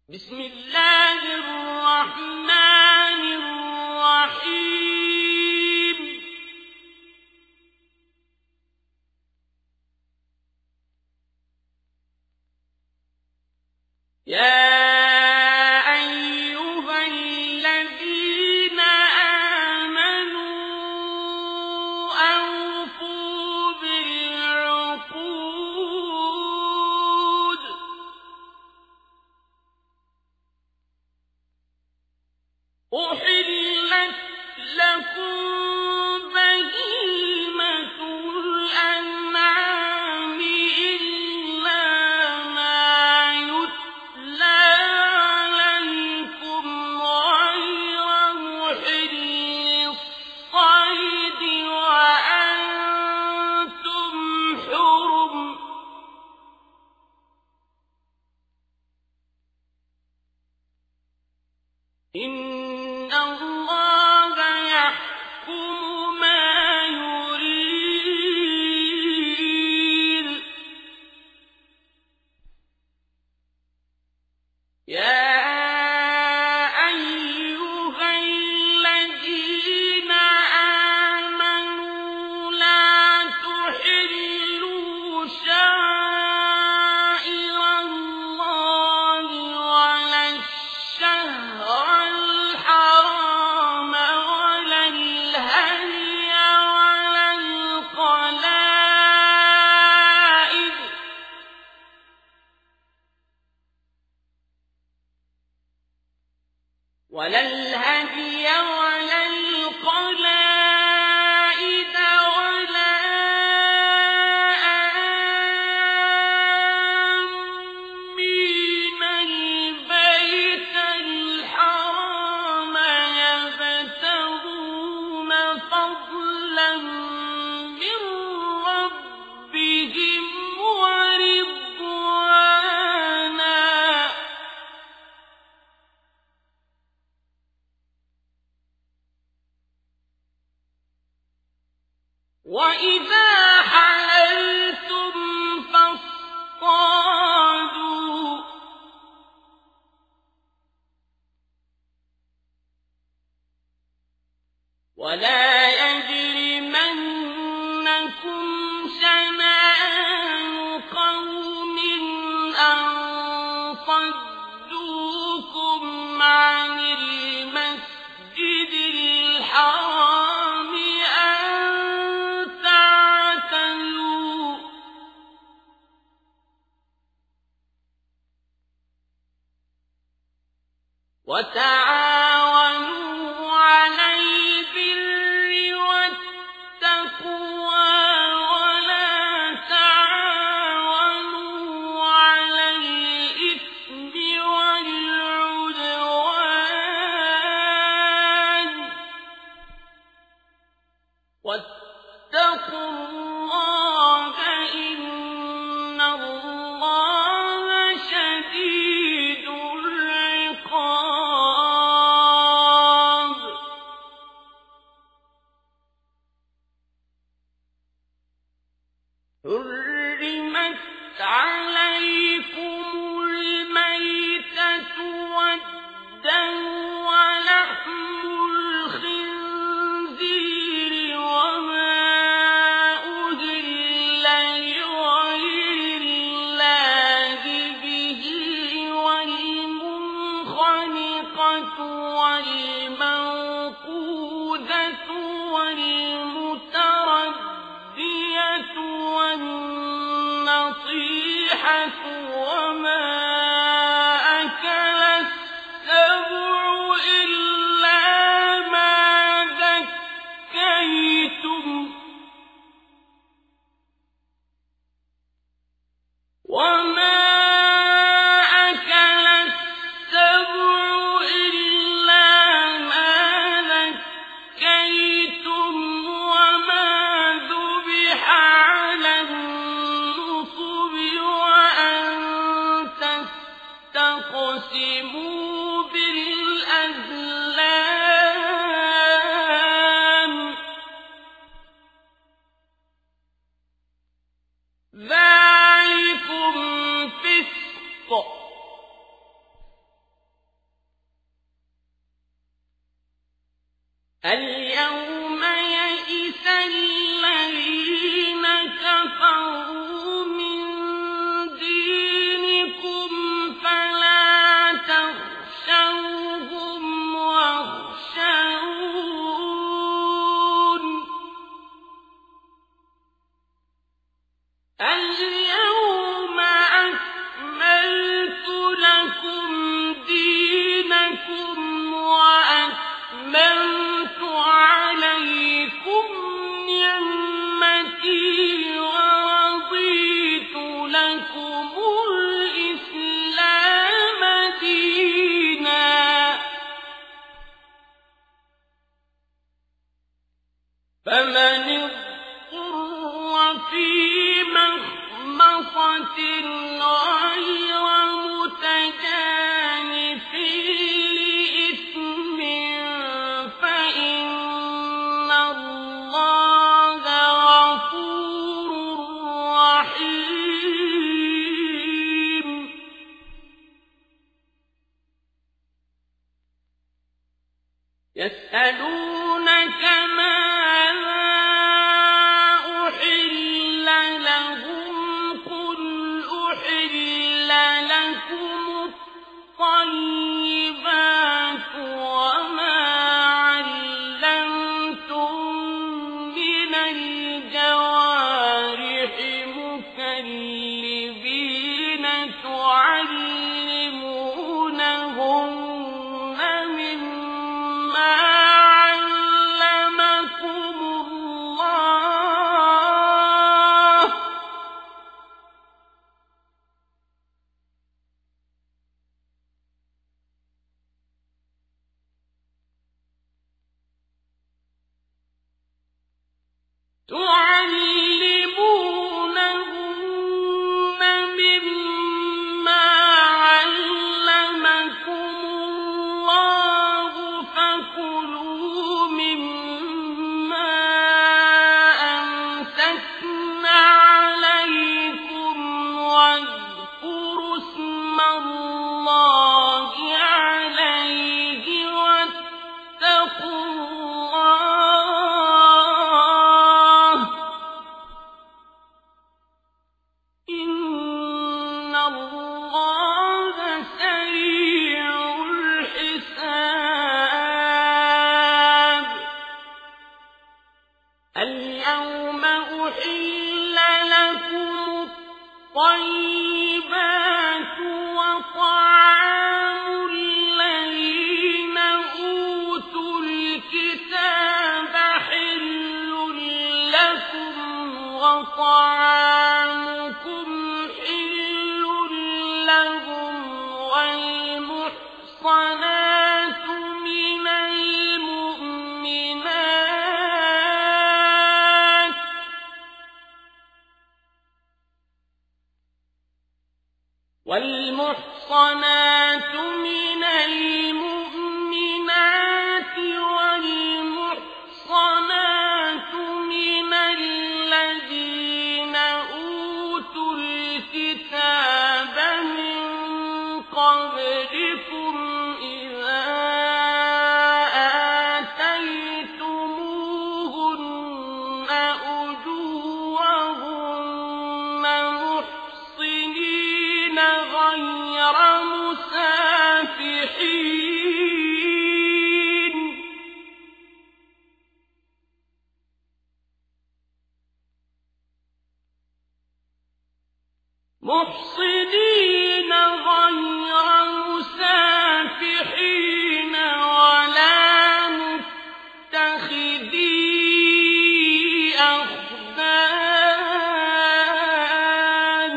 بسم الله الرحمن الرحيم يا أيها الذين آمنوا أوفوا بالعقود أحلت لكم بهيمة الأنعام إلا ما يتلى عليكم غير محل الصيد وأنتم حرم إن الله يحكم ما يريد يا أيها الذين آمنوا لا تحلوا شعائر الله ولا الشهر الحرام ولا الهدي ولا القلائد ولا آمين البيت الحرام يبتغون فضلا من ربهم ورضوانا وإذا حللتم فاصطادوا ولا يجرمنكم شنآن قوم أن صدوكم عن المسجد الحرام وتعاونوا على البر والتقوى ولا تعاونوا على الإثم والعدوان واتقوا الله إن الله شديد العقاب حرمت عليكم الميتة والدم ولحم الخنزير وما أهل لغير الله به والمنخنقة والموقوذة والمتردية والنطيحة وما أكل السبع إلا ما ذكيتم وما أكل السبع إلا ما ذكيتم وما ذبح على النصب وأن تستقسموا بالأزلام ذلكم فسق اليوم يئس الذين كفروا من دينكم فلا تخشوهم واخشون اليوم أكملت لكم دينكم وأتممت عليكم نعمتي ورضيت لكم الإسلام دينا فمن اضطر في مخمصة غير متجانف لإثم فإن الله غفور رحيم يسألونك ماذا أحل لهم قل أحل لكم الطيبات وما علمتم من الجوارح مكلبين تعلمونهن مما علمكم الله فكلوا مما أمسكن عليكم واذكروا اسم الله عليه واتقوا الله إن الله سريع الحساب اليوم أحل لكم الطيبات وطعام الذين أوتوا الكتاب حل لكم وطعامكم حل لهم والمحصنات من المؤمنات والمحصنات من الذين أوتوا الكتاب من قبلكم إذا آتيتموهن أجورهن محصنين غير مسافحين ولا متخذي أخدان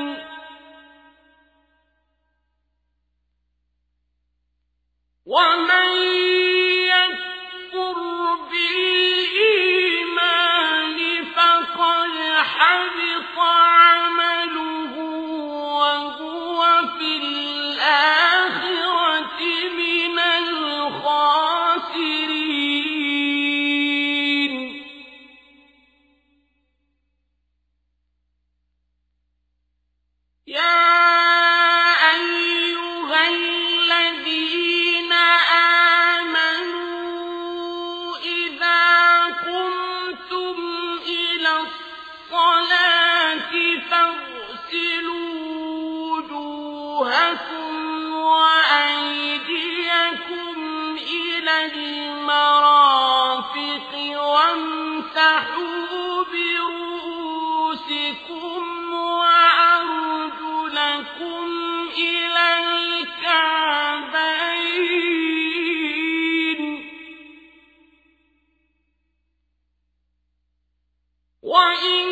ومن يكفر بالإيمان فقد حبط عمله وهو في الآخرة من الخاسرين يا أيها الذين آمنوا إذا المرافق وامسحوا برؤوسكم وأرجلكم إلى الكعبين وإن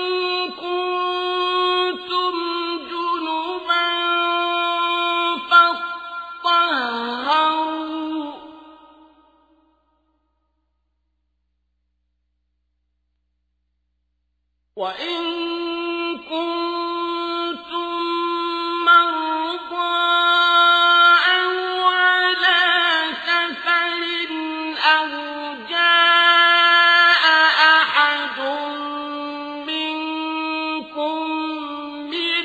كنتم جنبا فاطهروا وإن كنتم مرضى أو على سفر أو جاء أحد منكم من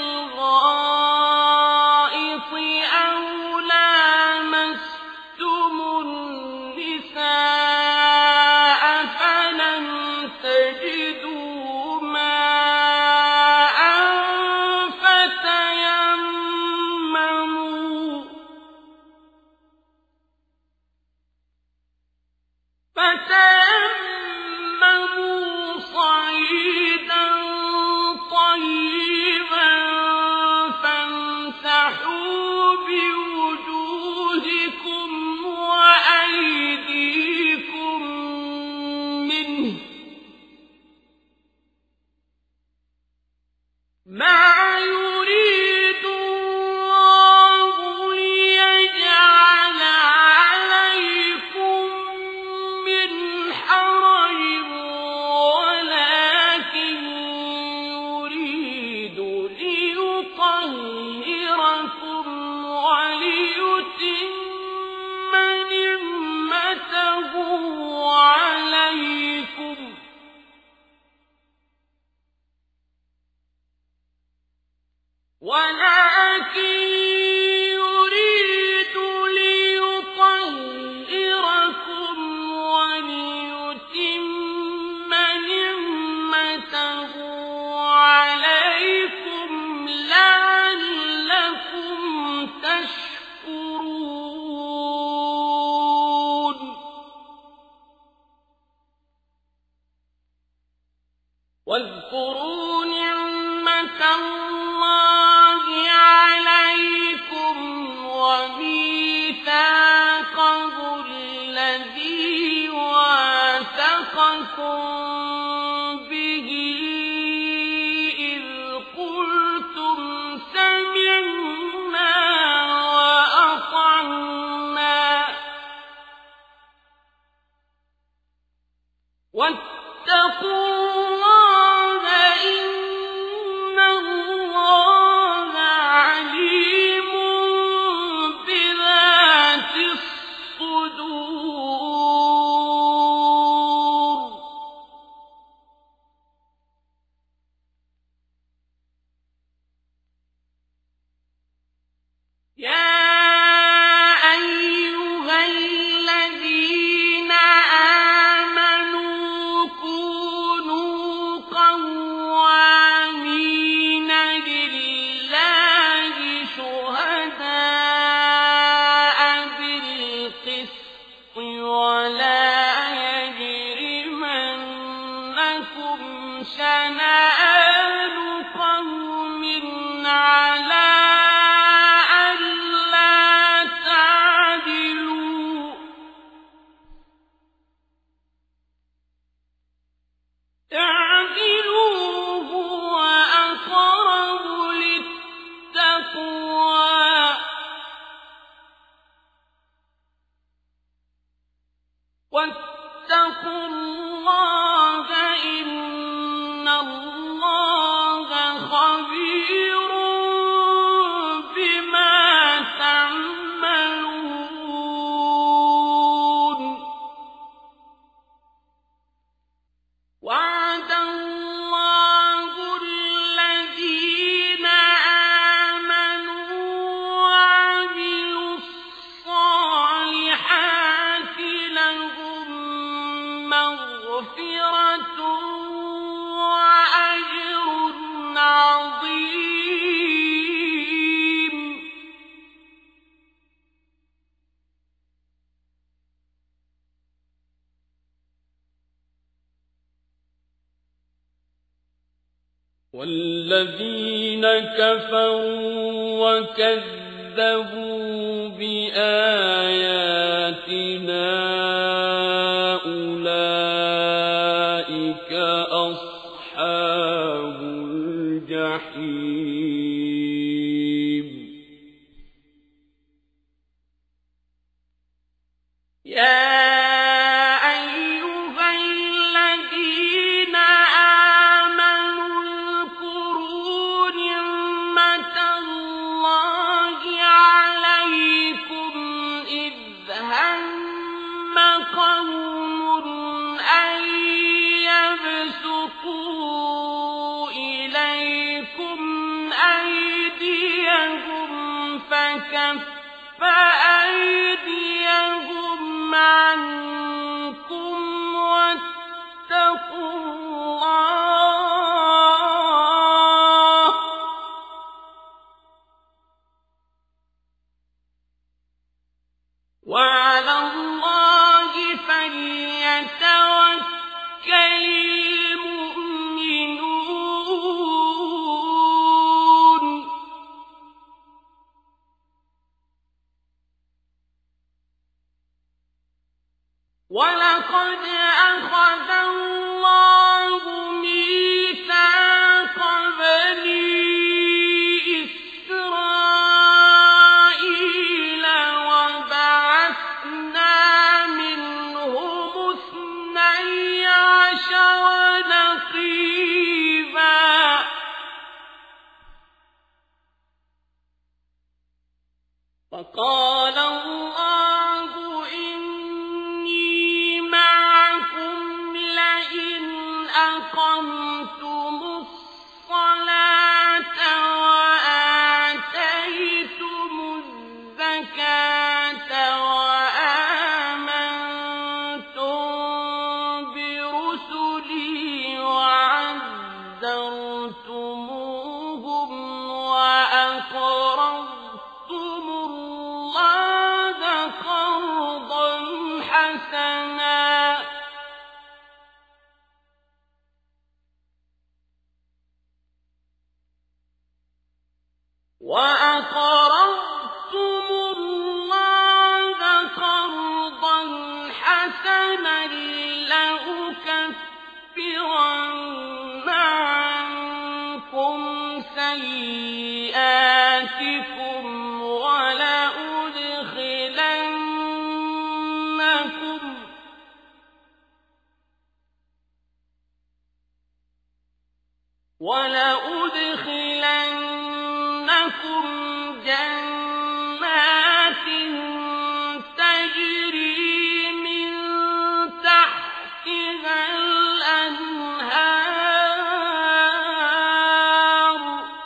الغائط أو لامستم النساء فلم تجدوا ماء فتيمموا صعيدا طيبا فامسحوا بوجوهكم وأيديكم منه ما يريد الله ليجعل عليكم من حرج ولكن يريد ليطهركم وليتم نعمته عليكم ولكن يريد ليطهركم وليتم نعمته عليكم لعلكم تشكرون واذكروا نعمة الله عليكم وميثاقه الذي واثقكم به إذ قلتم سمعنا وأطعنا واتقوا الله إن الله عليم بذات الصدور والذين كفروا وكذبوا بآياتنا أولئك أصحاب الجحيم. فكف أيديهم عنكم واتقوا الله وعلى الله فليتوكل المؤمنون. ولقد أخذ الله ميثاق بني إسرائيل وبعثنا منهم 12 نقيبا فقال الله إني معكم لئن أقمتم الصلاة وآتيتم الزكاة وآمنتم برسلي وعزرتموهم وأقرضتم الله قرضا حسنا لأكفرن عنكم سيئاتكم ولأدخلنكم جنات تجري من تحتها الأنهار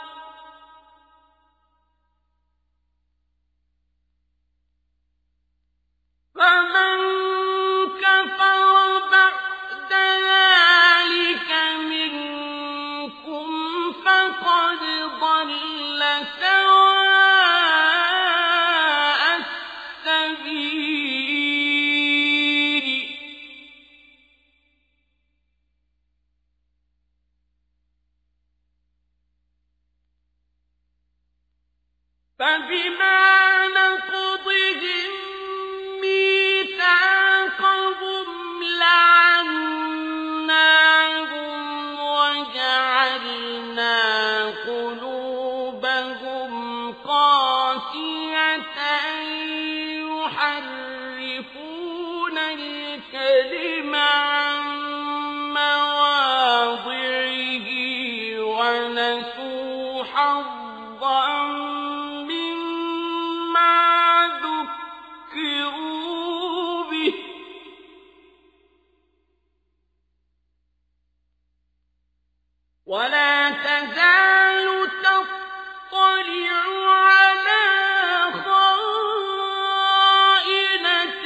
فمن كفر بعد ذلك منكم فقد ضل سواء السبيل. فبما نقضهم ميثاقهم لعناهم وجعلنا قلوبهم قاسية يحرفون الكلم عن مواضعه ونسوا حظا مما ذكروا به ولا تزال تطلع على خائنة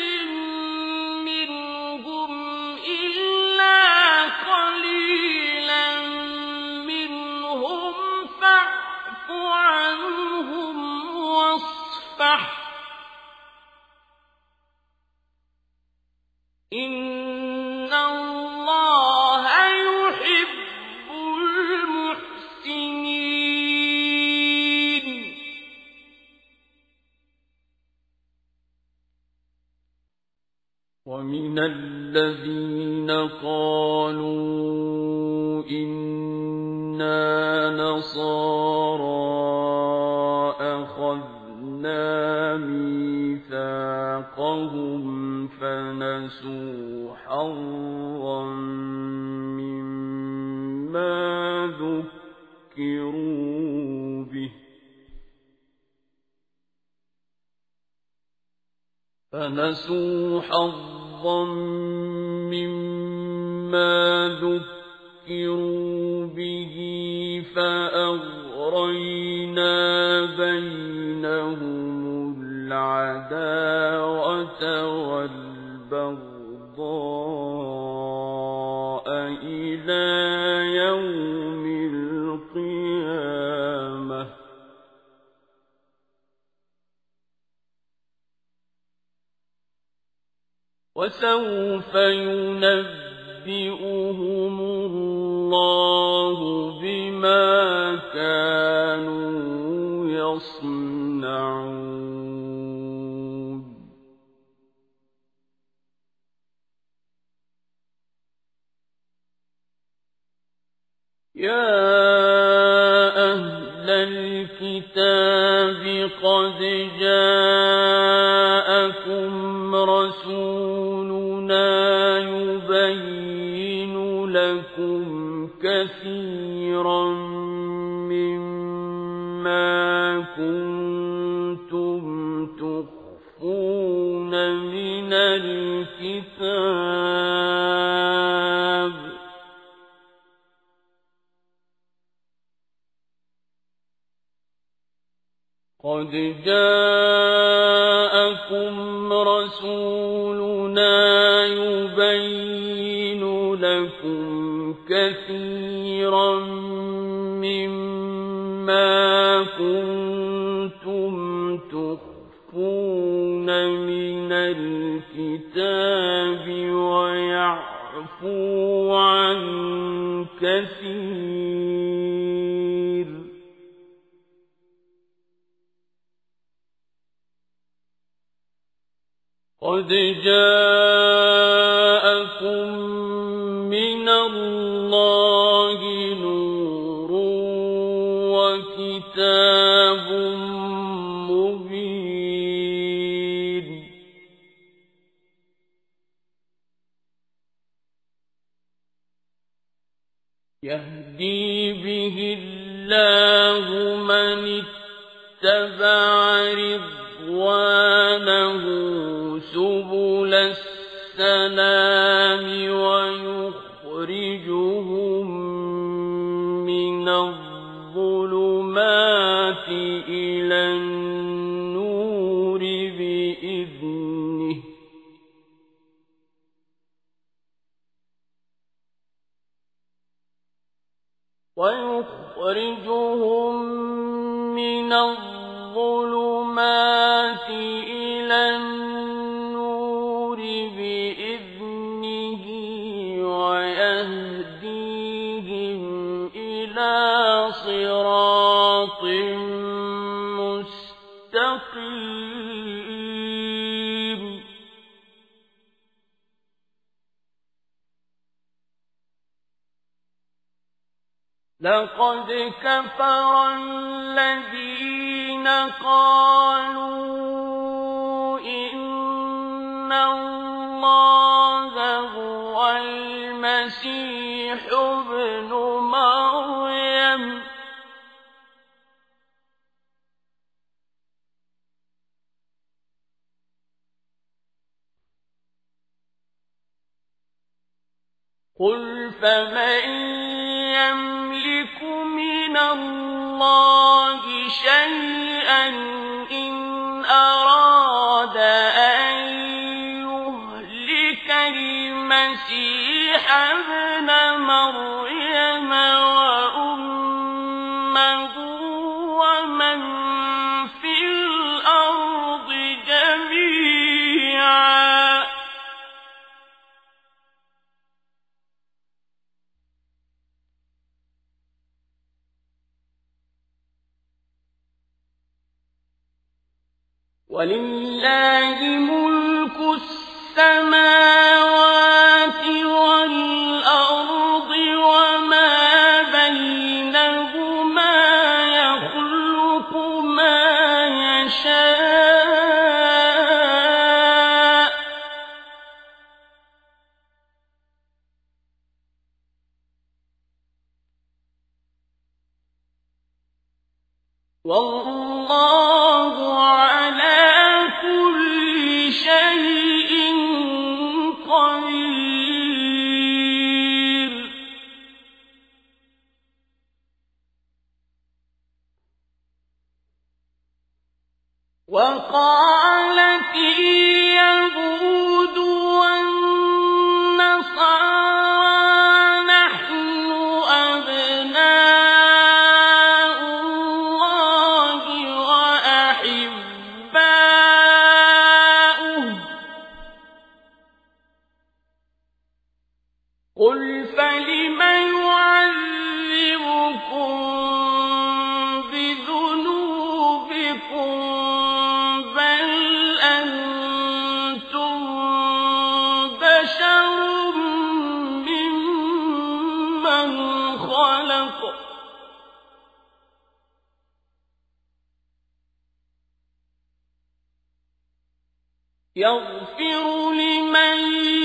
منهم إلا قليلا منهم فاعف عنهم واصفح إن الله يحب المحسنين. ومن الذين قالوا إنا نصارى أخذنا ميثاقهم فنسوا حظا مما ذكروا به فأغرينا بينهم العداوة والبغضاء إلى يوم القيامة وسوف ينبئهم الله بما كانوا يصنعون يا أهل الكتاب قد جاءكم رسولنا يبين لكم كثيرا مما كنتم تخفون من الكتاب قد جاءكم رسولنا يبين لكم كثيرا مما كنتم تخفون من الكتاب ويعفو عن كثير قد جاءكم من الله نور وكتاب مبين يهدي به الله من اتبع رضوانه سبل السلام ويخرجهم من الظلمات إلى النور بإذنه ويهديهم إلى صراط مستقيم لقد كفر الذين قالوا إن الله هو المسيح ابن مريم قل فمن يملك من الله شيئا إن أراد أن يهلك المسيح ابن مريم وأمه ومن في الأرض جميعا ولله ملك السماوات والأرض وما بينهما يخلق ما يشاء والله على كل شيء قدير. وقالت اليهود والنصارى نحن أبناء الله وأحباؤه قل فلم يعذبكم بذنوبكم بل أنتم بشر ممن خلق يغفر لمن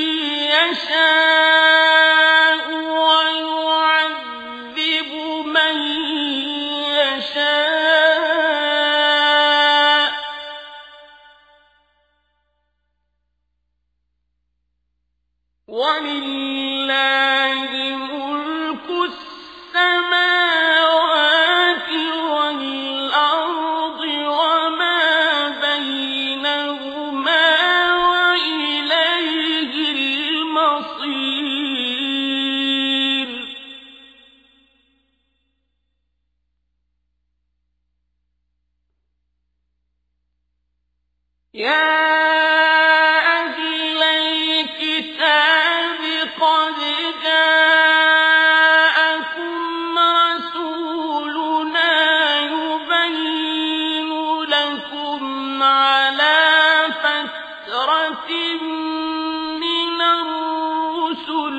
يشاء ويعذب من يشاء ولله ملك السماوات والأرض وما بينهما وإليه المصير. يا أهل الكتاب قد جاءكم رسولنا يبين لكم على فترة من الرسل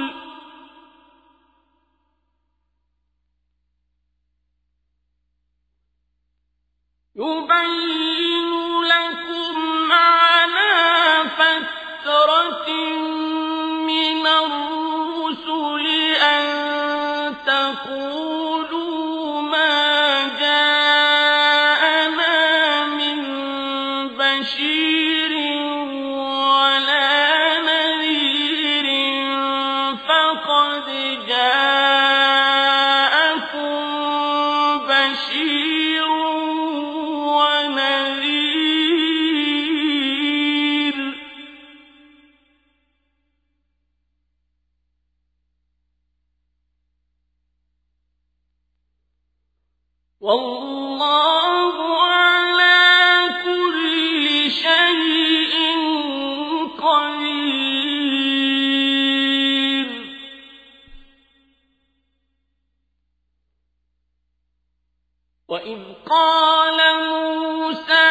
أن تقولوا ما جاءنا من بشير ولا نذير فقد جاءكم بشير ونذير والله على كل شيء قدير. وإذ قال موسى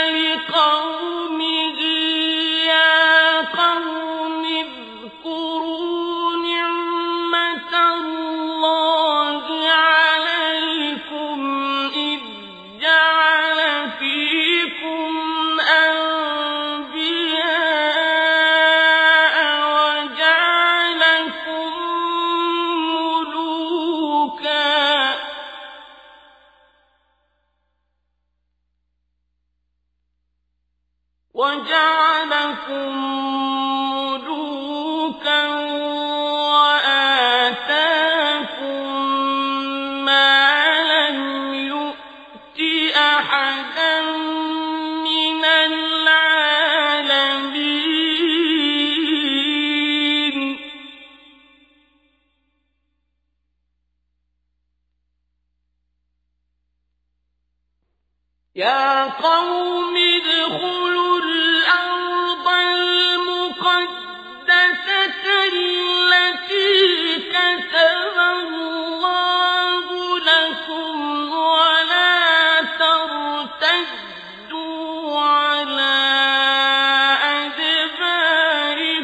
لقومه يا قوم اذكروا نعمة الله عليكم إذ جعل فيكم أنبياء وجعلكم ملوكا وآتاكم ما لم يؤت أحدا من العالمين. يا قوم ادخلوا الأرض المقدسة التي كتب الله لكم ولا ترتدوا على أدباركم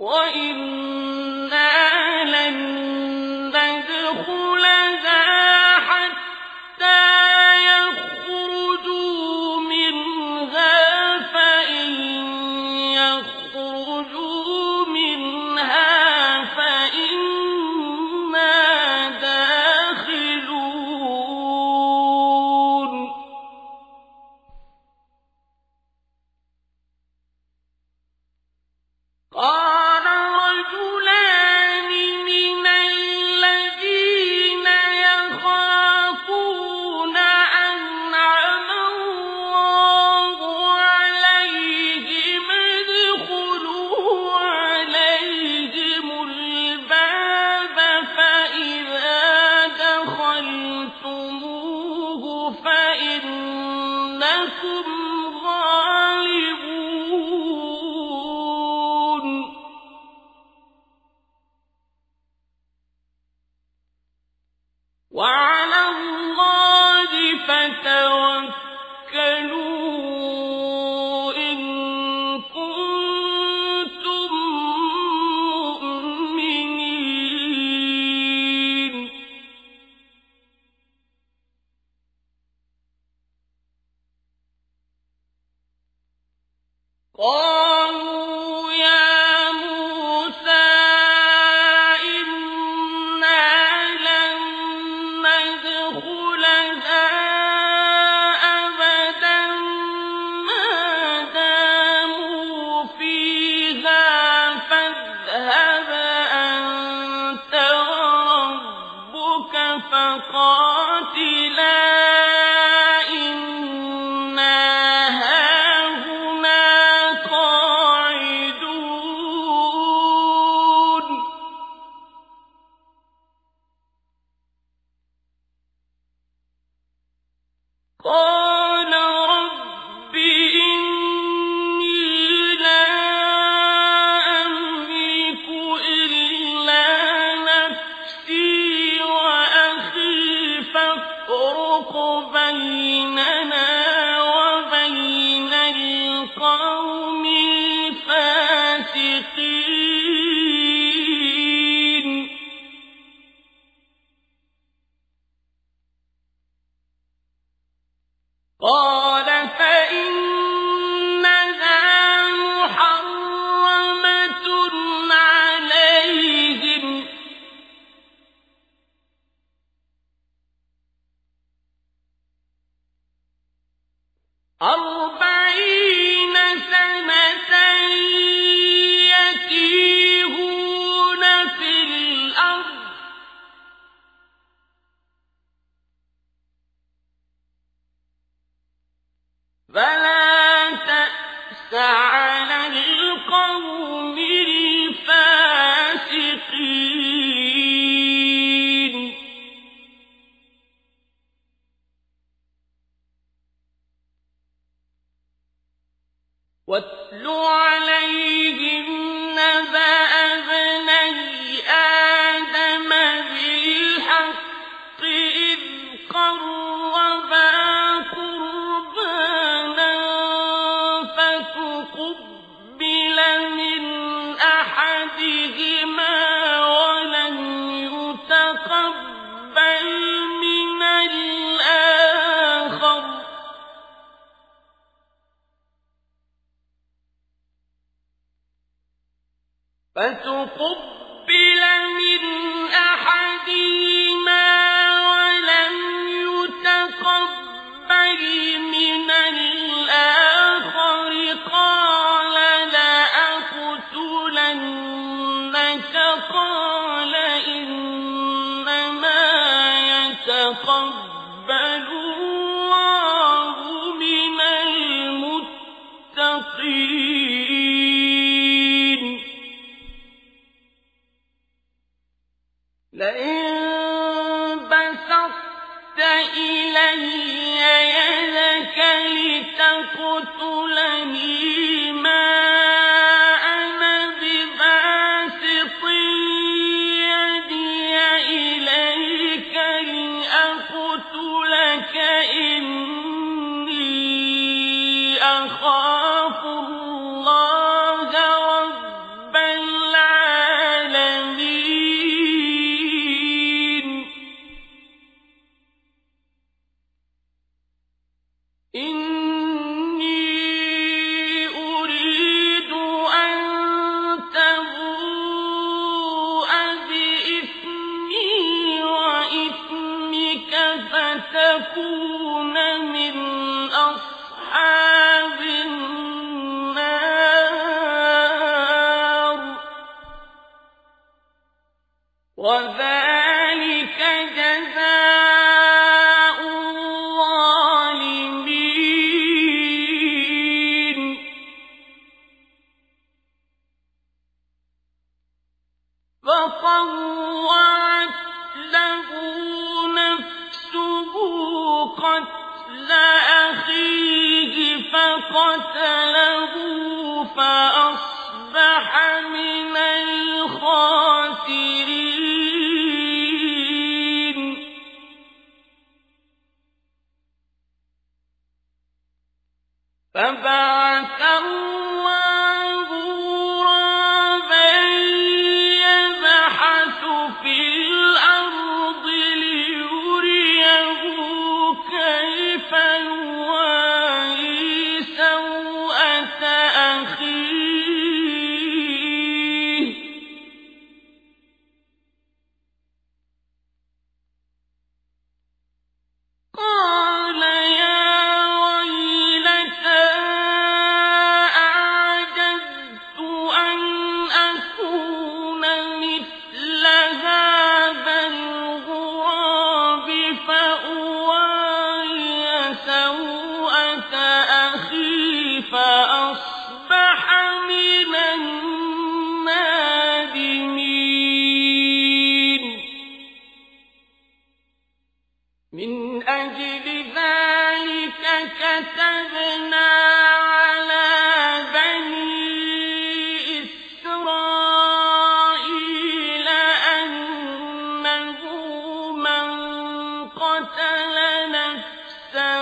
وَإِنَّا لَن نَّدْخُلَهَا حَتَّىٰ يَخْرُجُوا مِنْهَا فَإِن يَخْرُجُوا مِنْهَا فَإِنَّا دَاخِلُونَ قَالَ رَجُلَانِ مِنَ الَّذِينَ يَخَافُونَ أَنْعَمَ اللَّهُ عَلَيْهِمُ ادْخُلُوا عَلَيْهِمُ الْبَابَ فَإِذَا دَخَلْتُمُوهُ فَإِنَّكُمْ غَالِبُونَ وَعَلَى اللَّهِ فَتَوَكَّلُوا إِن كُنتُم مُّؤْمِنِينَ قَالُوا يَا مُوسَىٰ إِنَّا لَن نَّدْخُلَهَا أَبَدًا مَّا دَامُوا فِيهَا فاذْهَبْ أَنتَ وَرَبُّكَ فَقَاتِلَا إِنَّا هَاهُنَا قَاعِدُونَ قَالَ رَبِّ إِنِّي لَا أَمْلِكُ إِلَّا نَفْسِي وَأَخِي فَافْرُقْ بَيْنَنَا وَبَيْنَ الْقَوْمِ الْفَاسِقِينَ قَالَ فَإِنَّهَا مُحَرَّمَةٌ عَلَيْهِمْ 40 سَنَةً يَتِيهُونَ فِي الْأَرْضِ فَلَا تَأْسَ عَلَى الْقَوْمِ الْفَاسِقِينَ وَاتْلُ عَلَيْهِمْ نَبَأَ ابْنَيْ آدَمَ بِالْحَقِّ إِذْ قَرَّبَا قُرْبَانًا فَتُقُبِّلَ مِنْ أَحَدِهِمَا وَلَمْ يُتَقَبَّلْ مِنَ الْآخَرِ قَالَ لَأَقْتُلَنَّكَ قَالَ إِنَّمَا يَتَقَبَّلُ اللَّهُ مِنَ الْمُتَّقِينَ لَئِن بَسَطتَ إِلَيَّ يَدَكَ لِتَقْتُلَنِي مَا أَنَا بِبَاسِطٍ يَدِيَ إِلَيْكَ لِأَقْتُلَكَ إِنِّي أَخَافُ اللَّهَ رَبَّ الْعَالَمِينَ قتل أخيه فقتله فأصبح من الخاسرين فبعث الله غرابا يبحث في الأرض ليريه كيف يواري سوءة أخيه قال يا ويلتى أعجزت أن أكون مثل هذا الغراب فأواري سوءة أخي فأصبح من النادمين من أجل ذلك كتبنا على بني إسرائيل أنه من قتل نفسا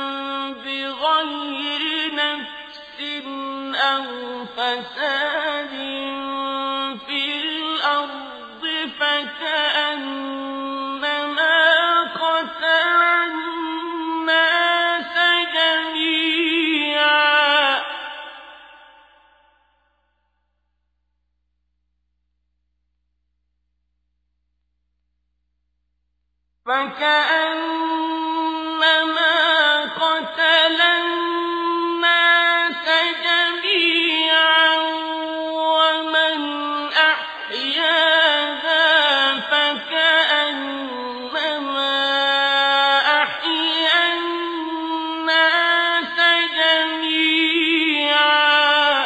بغير نفس أو فساد في الأرض فكأنما قتل الناس جميعا ومن أحياها فكأنما أحيا الناس جميعا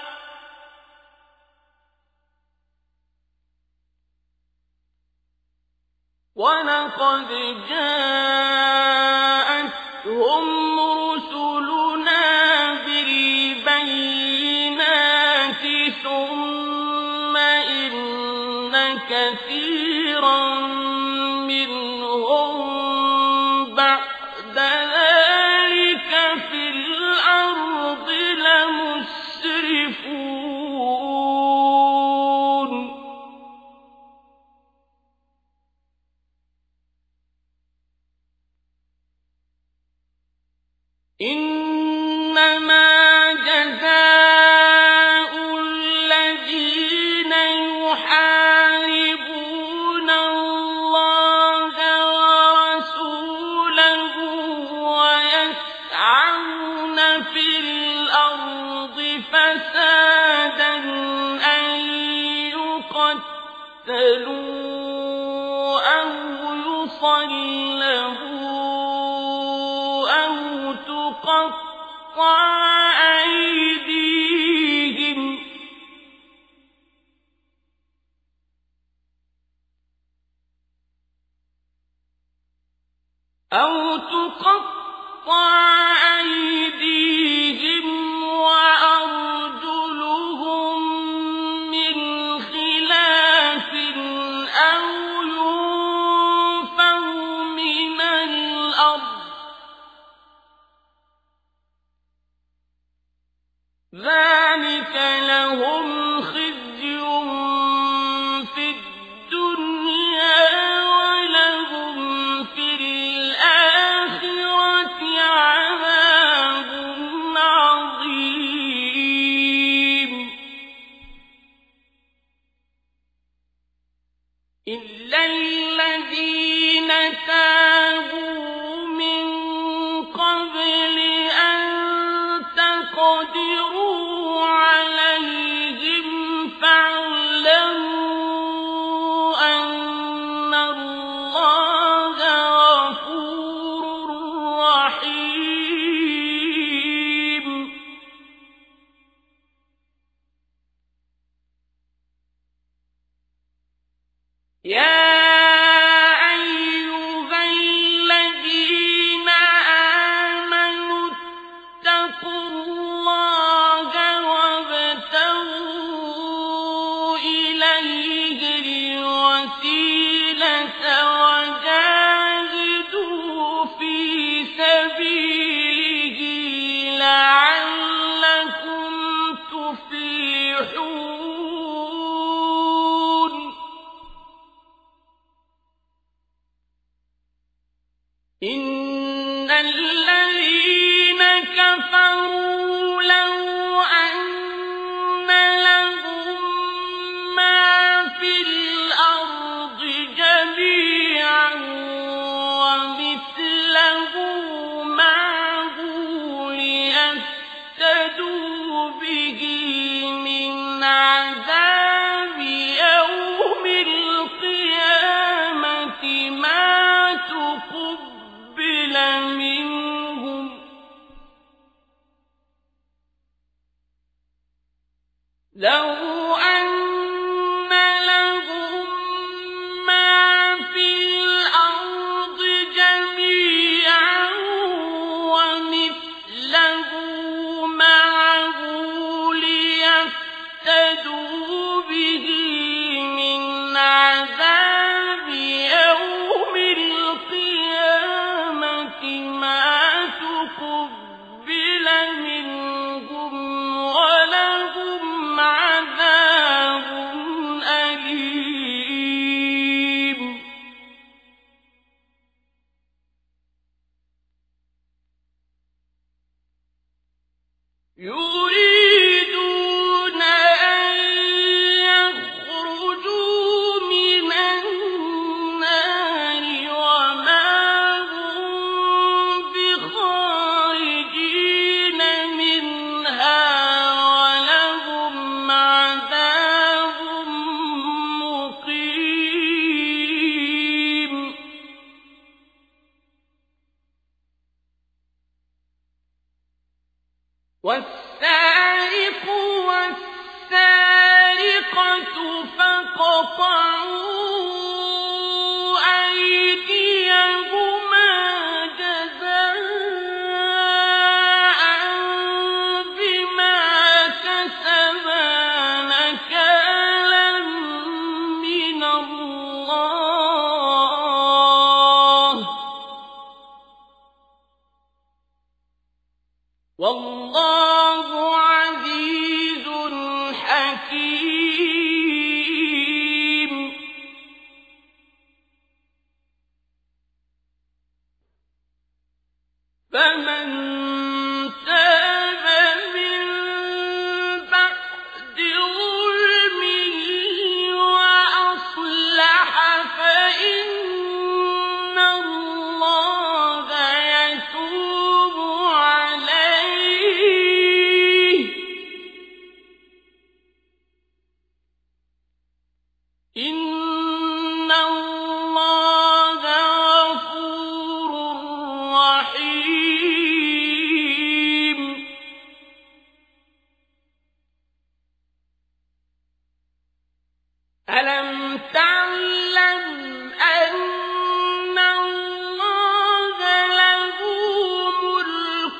ولقد جاءتهم رسلنا بالبينات ثم إن كثيرا منهم بعد ذلك في الأرض لمسرفون إنما جزاء الذين يحاربون الله ورسوله ويسعون في الأرض فسادا أن يقتلوا أو يصلبوا أو تقطع أيديهم وأرجلهم من خلاف أو ينفوا من الأرض ذلك لهم خزي في الدنيا ولهم في الآخرة عذاب عظيم إلا الذين تابوا من قبل أن تقدروا لو أن لهم ما في الأرض جميعا ومثله معه ليفتدوا به من عذاب يوم القيامة ما تقبل منهم ولهم عذاب أليم يريدون أن يخرجوا من النار وما هم بخارجين منها ولهم عذاب مقيم والسارق والسارقة فاقطعوا أيديهما جزاء بما كسبا نكالا من الله والله عزيز حكيم فمن تاب من بعد ظلمه وأصلح فإن الله يتوب عليه إن الله غفور رحيم ألم تعلم أن الله له ملك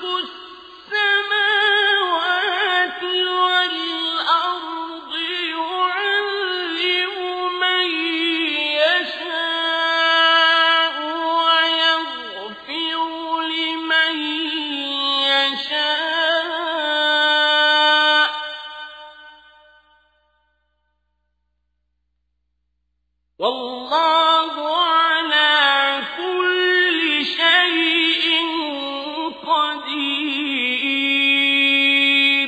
السماوات والأرض يعذب من يشاء ويغفر لمن يشاء والله على كل شيء قدير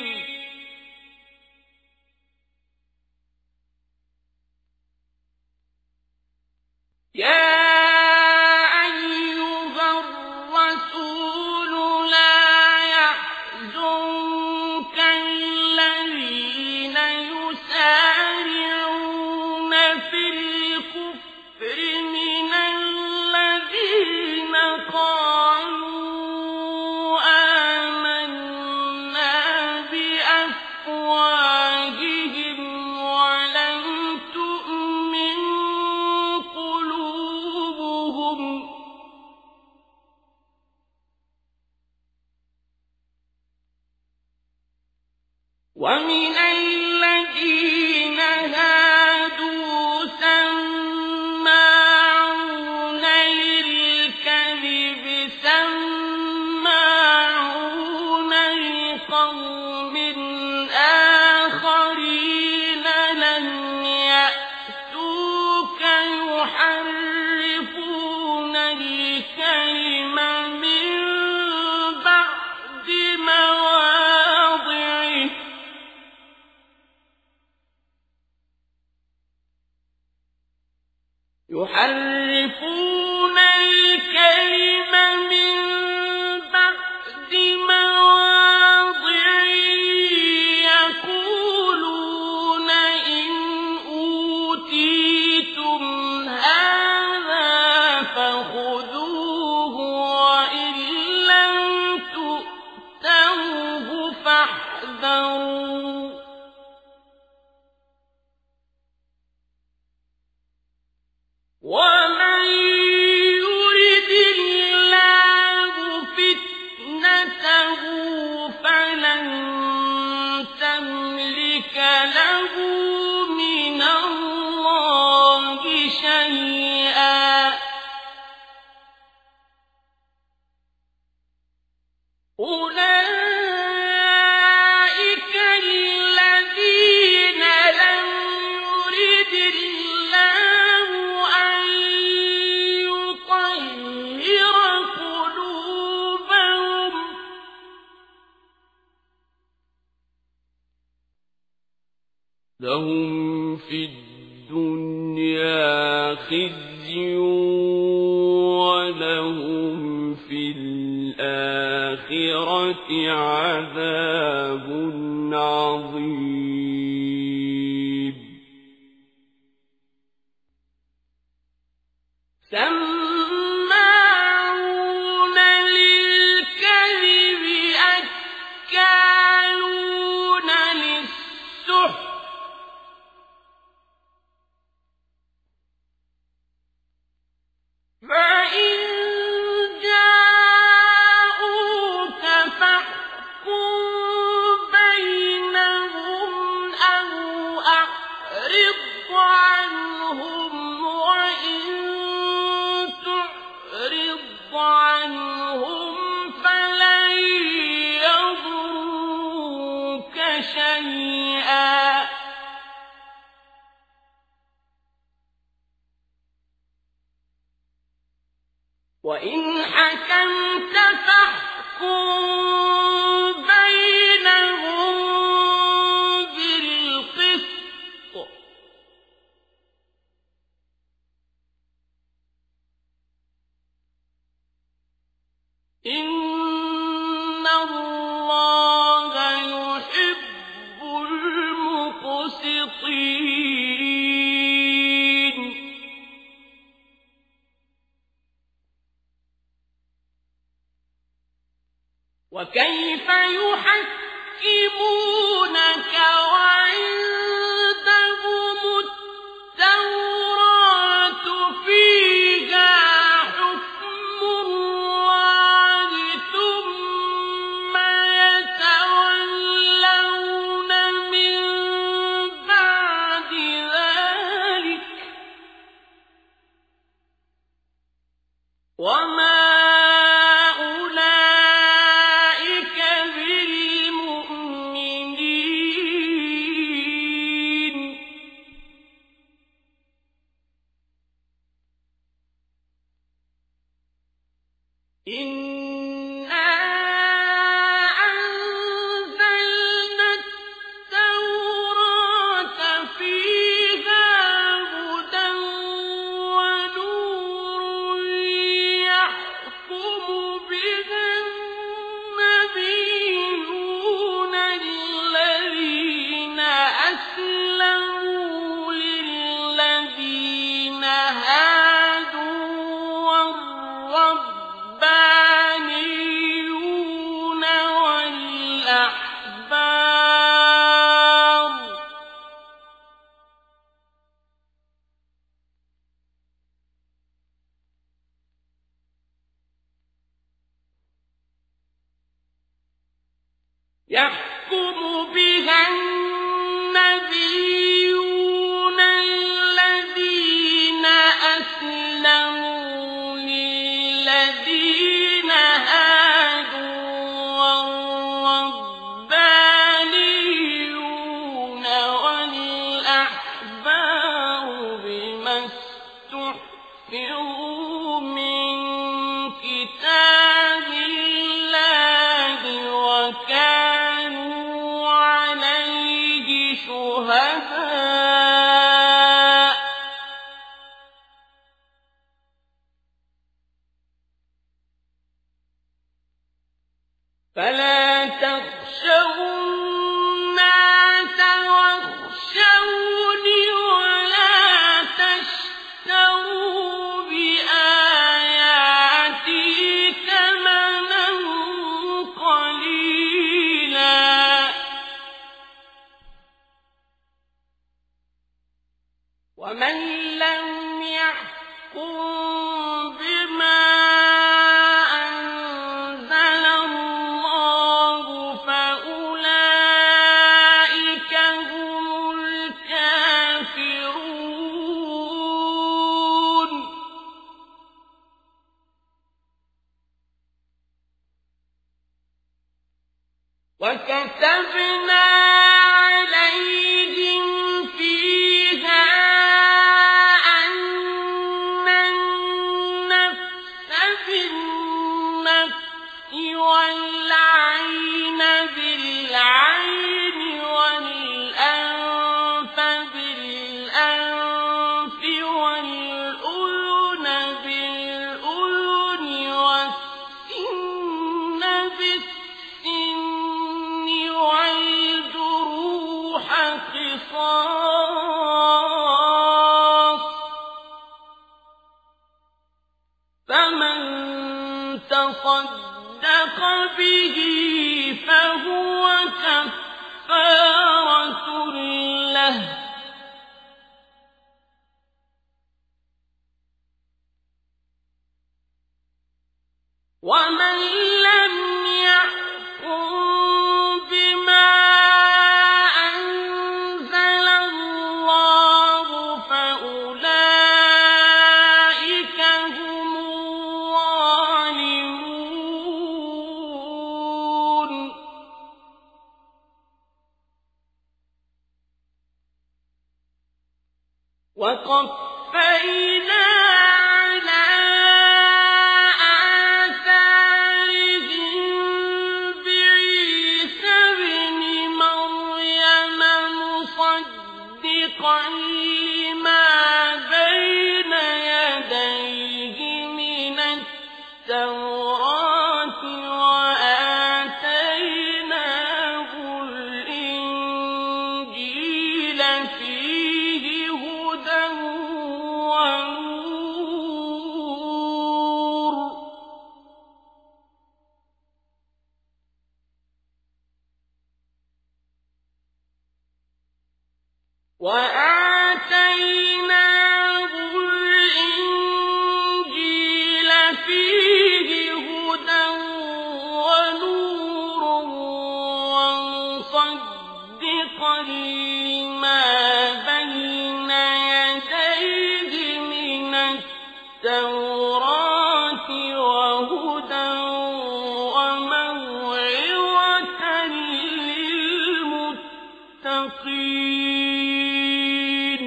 يا أيها الرسول لا يحزنك الذين يسارعون في الكفر من الذين قالوا آمنا بأفواههم ولم تؤمن قلوبهم ومن الذين هادوا سماعون للكذب سماعون لقوم آخرين لم يأتوك يحرفون الكلم من بعد مواضعه يحرفون الكلم من بعد مواضعه يقولون إن أوتيتم هذا فخذوه وإن لم تؤتوه فاحذروا أولئك الذين لم يرد الله أن يطهر قلوبهم لهم في الدنيا خزي ولهم في الآخرة عذاب عظيم سماعون للكذب أكالون للسحت فإن جاءوك فاحكم بينهم أو أعرض عنهم وإن تعرض عنهم فلن يضروك شيئا وإن حكمت فاحكم بينهم بالقسط إن الله يحب المقسطين وكيف يحكمونك وعندهم التوراة فيها حكم الله ثم يتولون من بعد ذلك وما إنا أنزلنا التوراة فيها هدى ونور يحكم بها النبيون الذين أسلموا للذين هادوا والربانيون والأحبار يحكم بها النبيون الذين أسلموا للذين هادوا والربانيون والأحبار بما استحفظوا من كتاب الله وكانوا عليه شهداء فلا تخشوا الناس واخشوني ولا تشتروا بآياتي ثمنا قليلا ومن لم يحكم بما أنزل الله وكتبنا عليهم فيها أن النفس بالنفس والعين بالعين والأنف بالأنف والأذن بالأذن والسن بالسن والجروح قصاص فمن تصدق به فهو كفارة له ومن لم يحكم بما أنزل الله فأولئك هم الظالمون وقفينا على آثارهم بعيسى ابن مريم مصدقا لما بين يديه من التوراة وآتيناه الإنجيل فيه هدى ونور وآتيناه الإنجيل فيه هدى ونور ومصدقا لما بين يديه من التوراة وهدى وموعظة للمتقين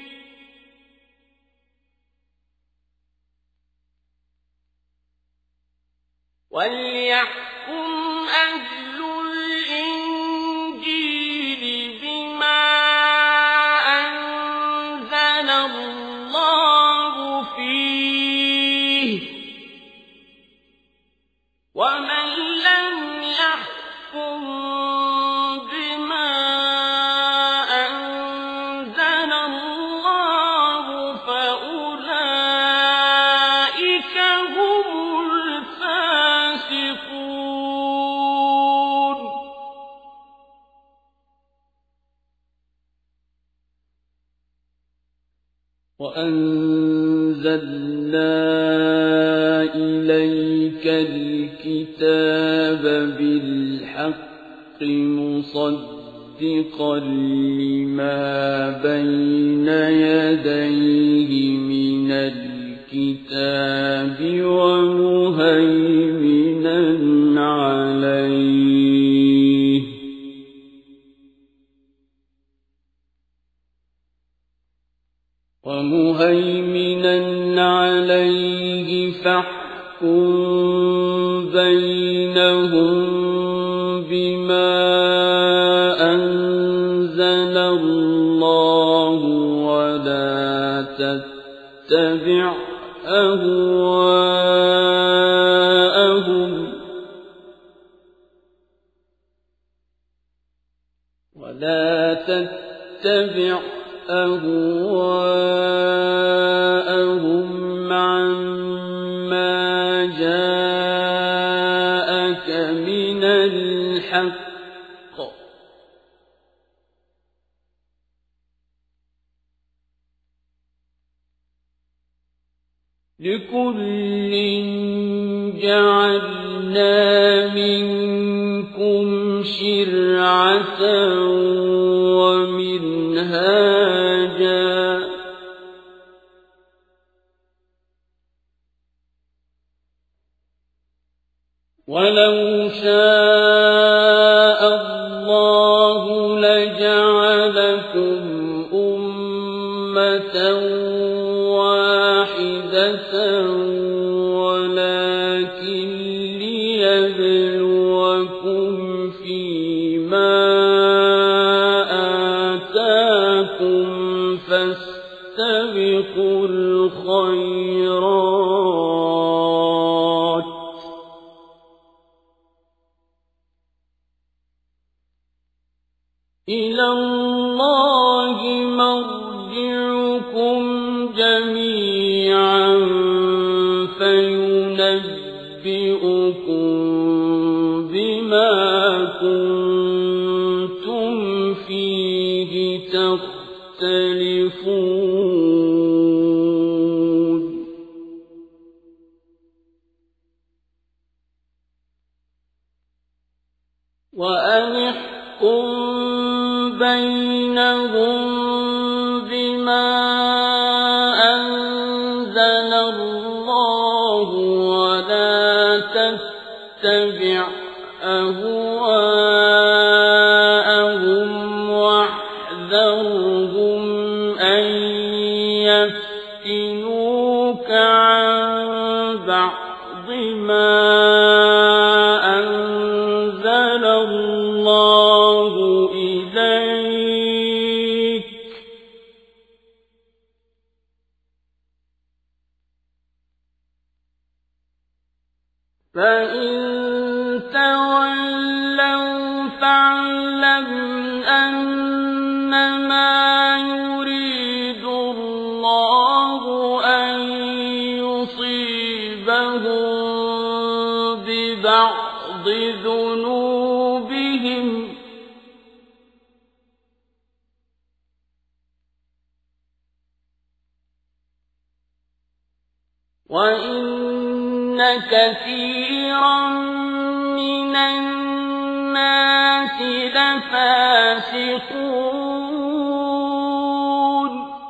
وليحكم أهل الإنجيل بما أنزل الله فيه ومن لم يحكم بما أنزل الله فأولئك هم الفاسقون وأنزلنا إليك الكتاب بالحق مصدقا لما بين يديه من الكتاب ومهيمنا عليه فاحكم بينهم بما أنزل الله ولا تتبع أهواءهم عما جاءك من الحق لكل جعلنا منكم شرعة ومنهاجا ولو شاء فيما آتاكم فاستبقوا الخيرات إلى الله مرجعكم جميعا فينبئكم بما كنتم فيه تختلفون وأن احكم بينهم بما أنزل الله ولا تتبع أهواءهم واحذرهم أن يفتنوك عن بعض ما أنزل الله إليك فإن تولوا فاعلم أنما يريد الله أن يصيبهم ببعض ذنوبهم وإن كثيرا من الناس لفاسقون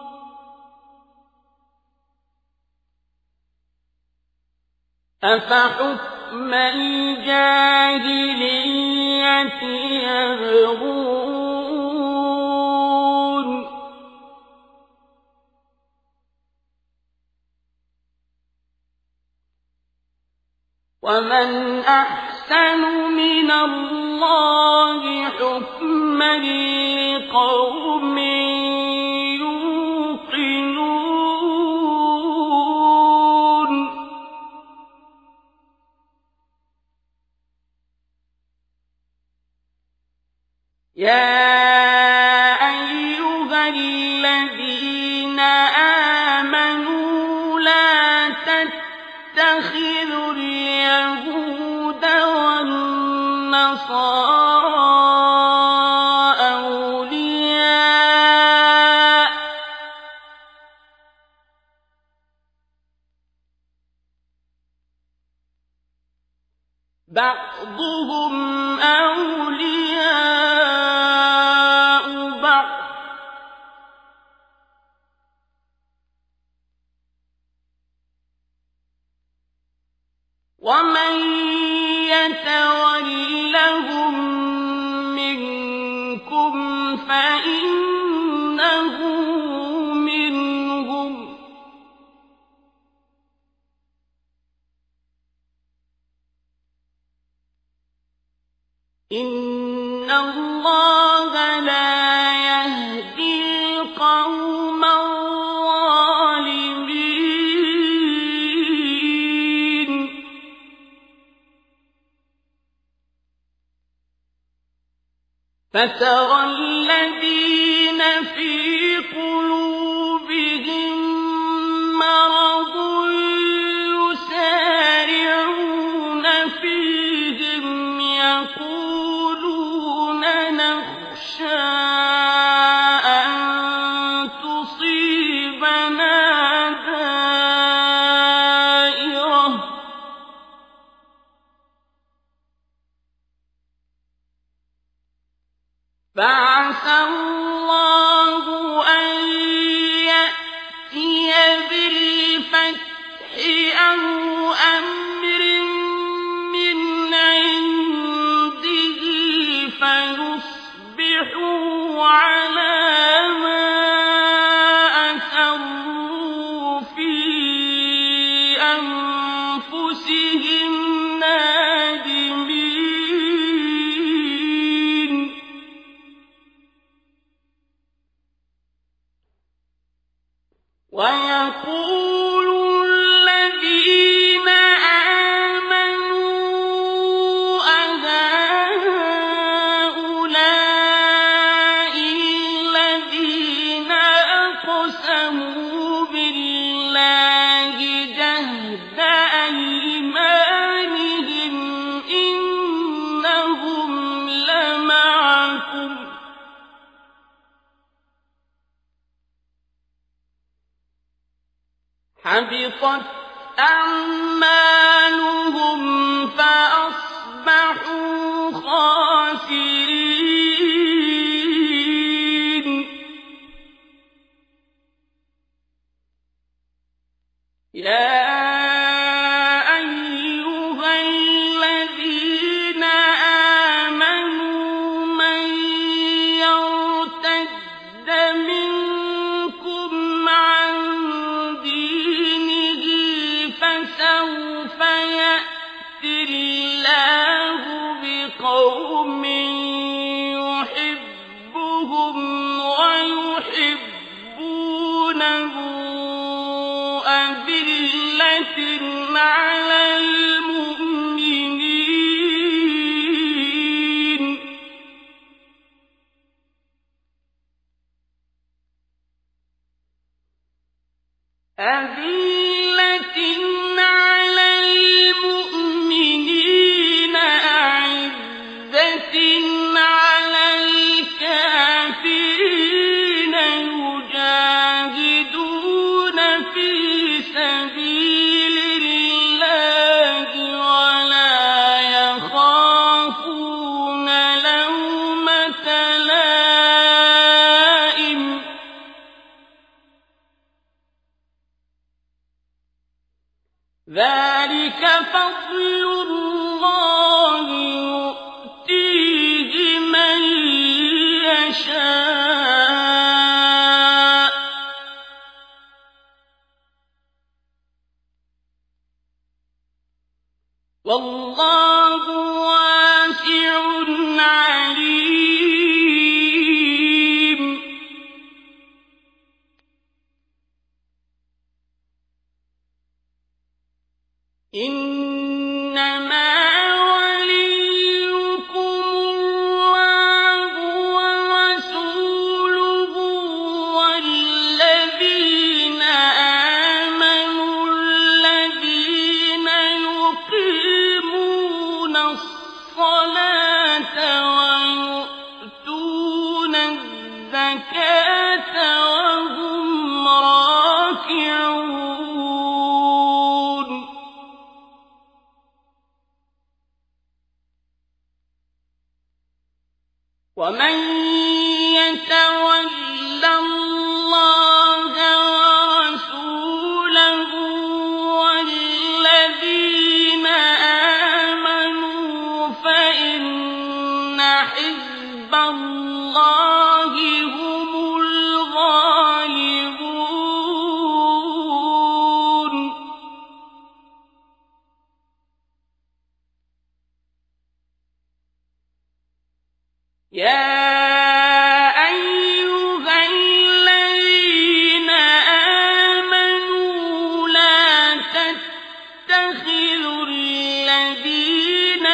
أفحكم الجاهلية يبغون ومن أحسن من الله حكما لقوم يوقنون يا أيها الذين آمنوا لا تتخذوا اليهود والنصارى أولياء بعضهم أولياء بعض ومن يتولهم منكم فإنه منهم إن الله لا يهدي القوم الظالمين فترى الذين في قلوبهم مرض يسارعون فيهم يقولون نخشى أن تصيبنا دائرة فعسى الله أن يأتي بالفتح أو أمر من عنده فيصبحوا على ما أسروا في أنفسهم نادمين حبطت أعمالهم فأصبحوا خاسرين. يا أيها الذين آمنوا من يرتد منكم عن دينه فسوف يأتي الله بقوم يحبهم ويحبونه أذلة على المؤمنين أعزة على الكافرين يجاهدون في سبيل الله ولا يخافون لومة لائم ذلك فضل الله يؤتيه من يشاء والله واسع عليم. إنما وليكم الله ورسوله والذين آمنوا الذين يقيمون الصلاة ويؤتون الزكاة وهم راكعون. ومن يتول الله ورسوله والذين آمنوا فإن حزب الله هم الغالبون. يا أيها الذين آمنوا لا تتخذوا الذين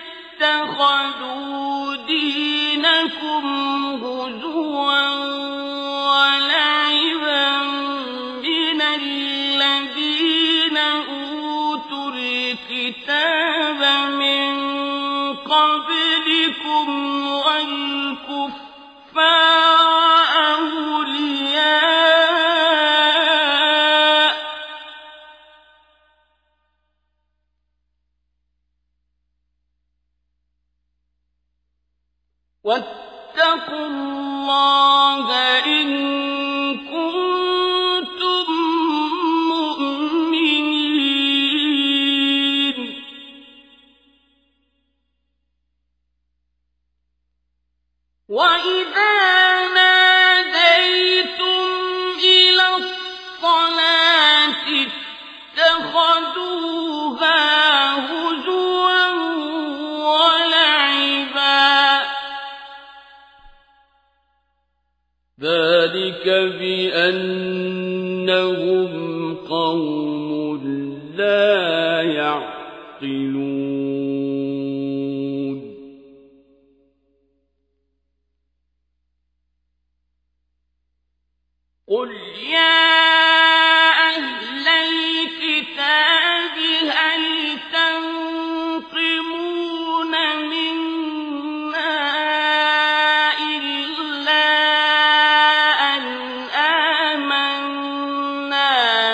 اتخذوا دينكم هزوا ولعبا من الذين أوتوا الكتاب من قبلكم والكفار أولياء واتقوا الله إن كنتم مؤمنين. وإذا ناديتم إلى الصلاة اتخذوها هزوا ولعبا ذلك بأنهم قوم لا يعقلون. قل يا أهل الكتاب هل تنقمون منا إلا أن آمنا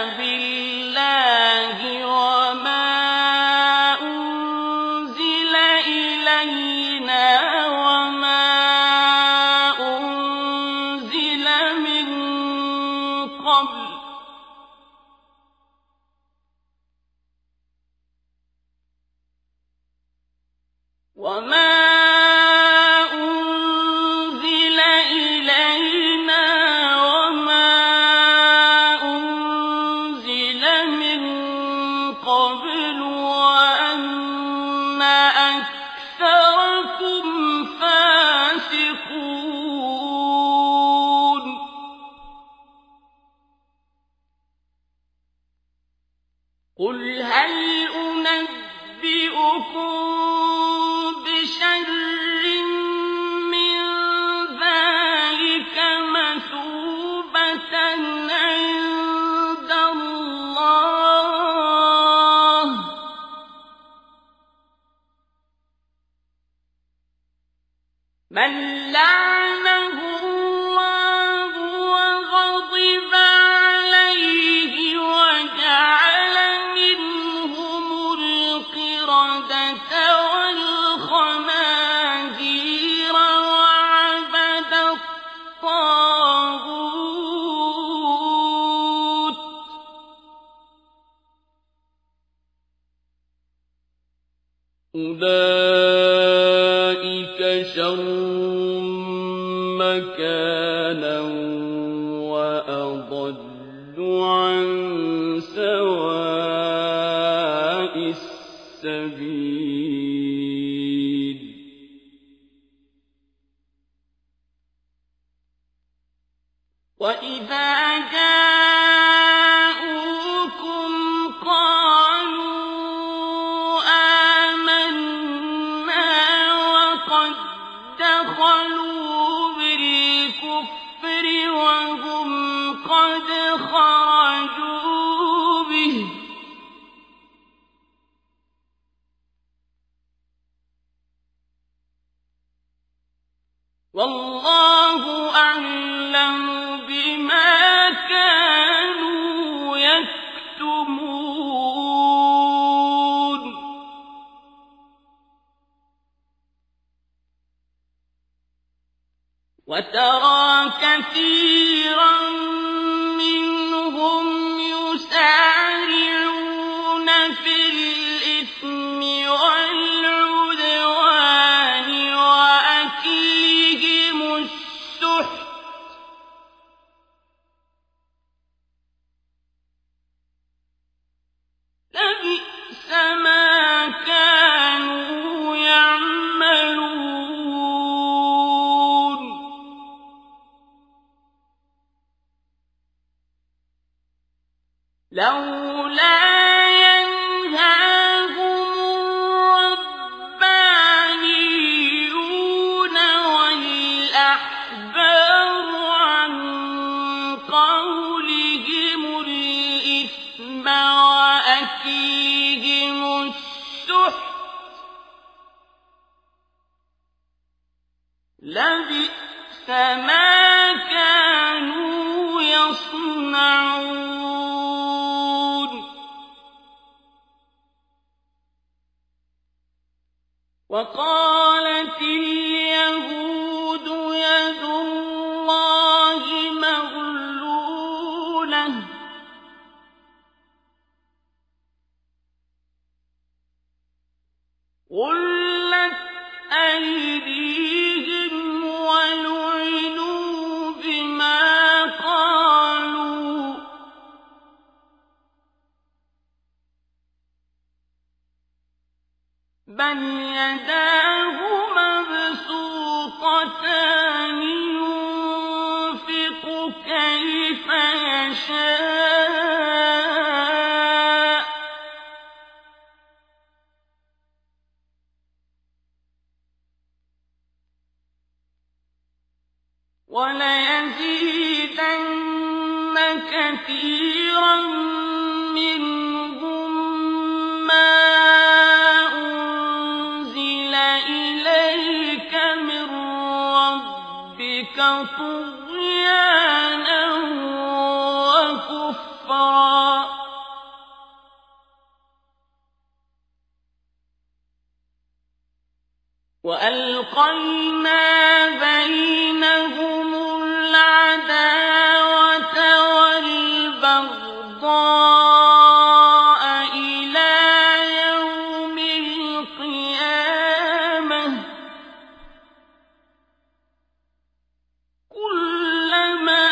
قوم فاسقون قل هل أنبئكم بشر من ذلك مثوبة عند الله من لعنه الله وغضب عليه وجعل منهم القردة والخنازير وعبد الطاغوت أولئك شر مكانا وأضل عن سواء السبيل وإذا جاءوكم قالوا آمنا وقد دخلوا بالكفر وهم قد خرجوا به والله أعلم بما كانوا يكتمون وترى كثيرا منهم يسارعون في الإثم والعدوان وأكلهم السحت لبئس ما كانوا يعملون لولا ينهاهم الربانيون والأحبار عن قولهم الإثم وأكلهم السحت لبئس ما كانوا يصنعون وقالت اليهود يد الله مغلولة غلت أيديهم ولعنوا بما قالوا بل يداه مبسوطتان ينفق كيف يشاء وليزيدن كثيرا منهم ما أنزل إليك من ربك طغيانا وكفرا وألقينا بينهم العداوة والبغضاء إلى يوم القيامة كلما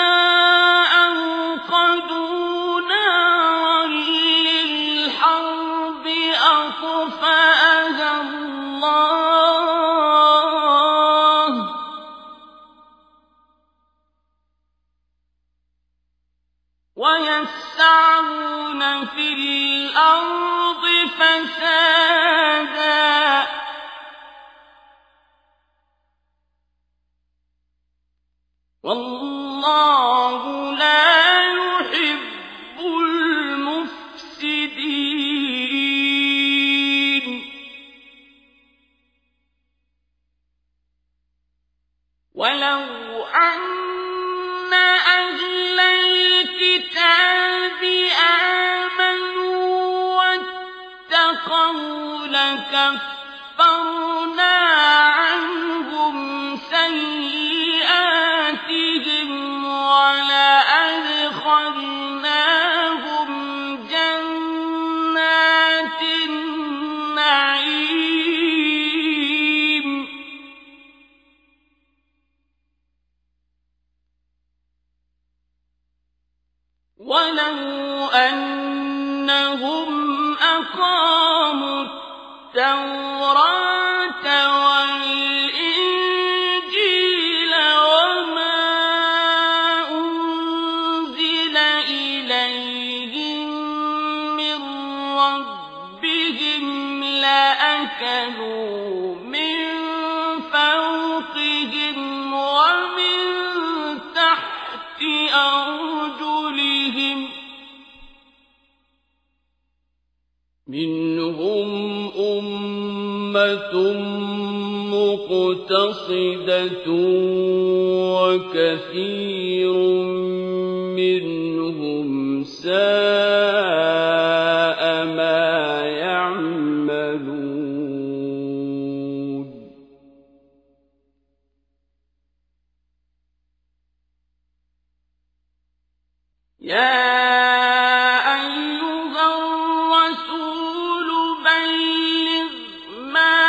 أوقدوا نارا للحرب أطفأها الله وَلَوْ أَنَّ أَهْلَ الْكِتَابِ آمَنُوا وَاتَّقَوْا لَكَفَّرْنَا عَنْهُمْ سَيِّئَاتِهِمْ وَلَأَدْخَلْنَاهُمْ جَنَّاتِ النَّعِيمِ وَلَوْ أَنَّهُمْ أَقَامُوا التَّوْرَاةَ وَالْإِنجِيلَ وَمَا أُنزِلَ إِلَيْهِم مِّن رَّبِّهِمْ لَأَكَلُوا مِن فَوْقِهِمْ وَمِن تَحْتِ أَرْجُلِهِم ۚ مِّنْهُمْ أُمَّةٌ مُّقْتَصِدَةٌ وَكَثِيرٌ مِّنْهُمْ سَاءَ مَا يَعْمَلُونَ يَا أَيُّهَا الرَّسُولُ بَلِّغْ مَا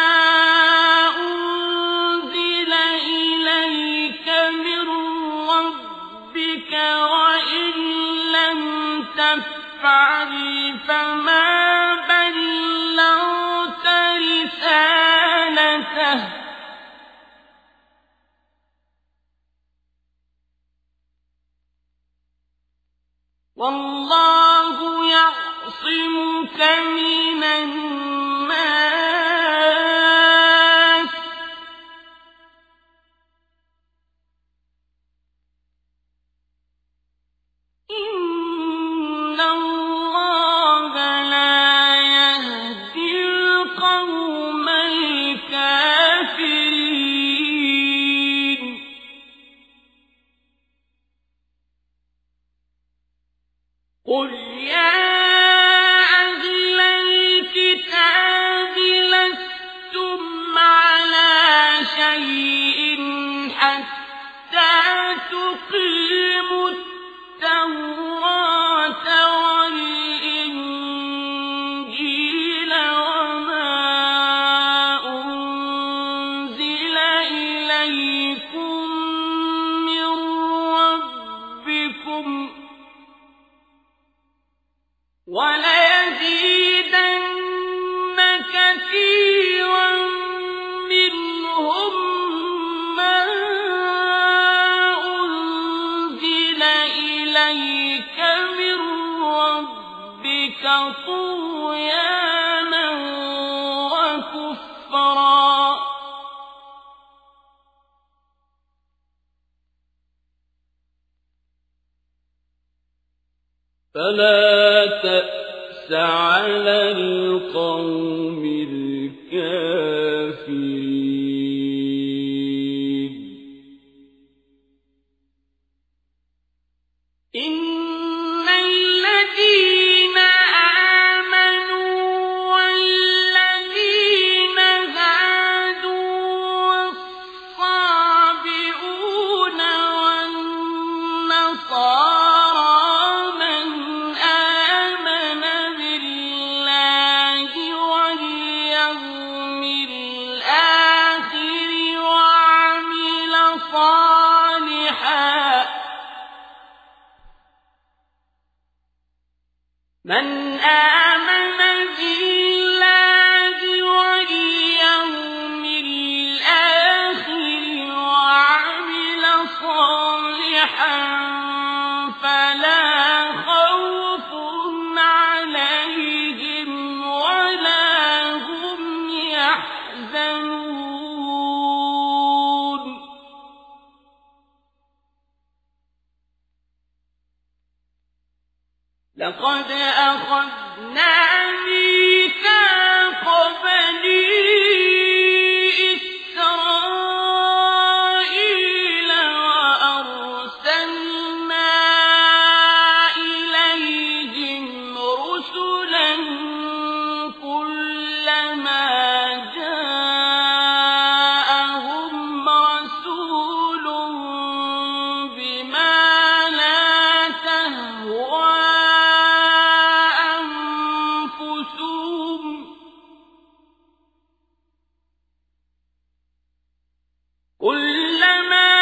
أُنزِلَ إِلَيْكَ مِن رَّبِّكَ وَإِن لَّمْ تَفْعَلْ فَمَا بَلَّغْتَ رِسَالَتَهُ ۚ وَاللَّهُ يَعْصِمُكَ مِنَ النَّاسِ ۗ إِنَّ اللَّهَ لَا يَهْدِي الْقَوْمَ الْكَافِرِينَ قُلْ يَا أَهْلَ الْكِتَابِ لَسْتُمْ عَلَىٰ شَيْءٍ حَتَّىٰ تُقِيمُوا التَّوْرَاةَ وَالْإِنجِيلَ وَمَا أُنزِلَ إِلَيْكُم مِّن رَّبِّكُمْ ۗ وَلَيَزِيدَنَّ كَثِيرًا مِّنْهُم مَّا أُنزِلَ إِلَيْكَ مِن رَّبِّكَ طُغْيَانًا وَكُفْرًا ۖ فَلَا تَأْسَ عَلَى الْقَوْمِ الْكَافِرِينَ إِنَّ الَّذِينَ آمَنُوا وَالَّذِينَ هَادُوا وَالصَّابِئُونَ وَالنَّصَارَىٰ مَنْ آمَنَ بِاللَّهِ وَالْيَوْمِ الْآخِرِ وَعَمِلَ صَالِحًا فَلَا خَوْفٌ عَلَيْهِمْ وَلَا هُمْ يَحْزَنُونَ لَقَدْ أَخَذْنَا مِيثَاقَ بَنِي إِسْرَائِيلَ كلما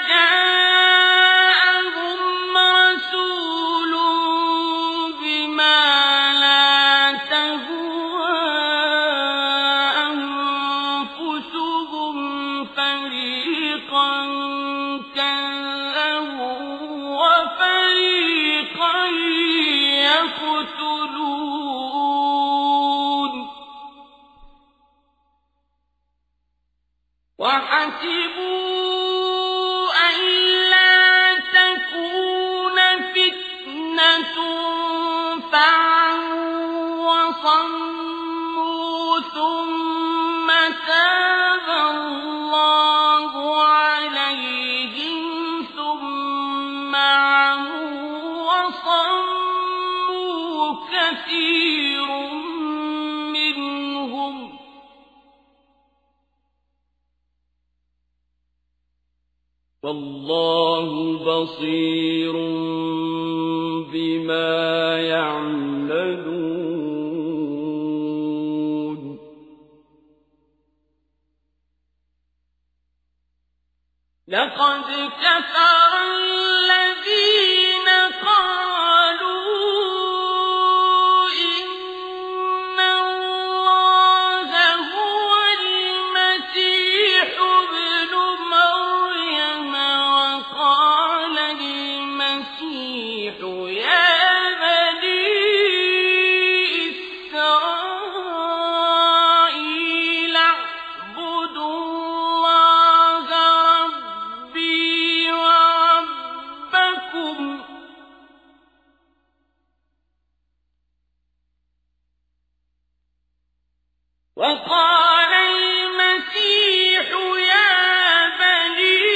جاءهم رسول بما لا تهوى أنفسهم فريقا كذبوا وفريقا يقتلون وحسبوا ألا تكون فتنة فعموا وصموا ثم تاب الله عليهم ثم عموا وصموا كثير منهم والله بصير بما يعملون لقد كفر الذين قالوا إن الله هو المسيح ابن مريم وقال المسيح يا بني إسرائيل اعبدوا الله ربي وربكم وقال المسيح يا بني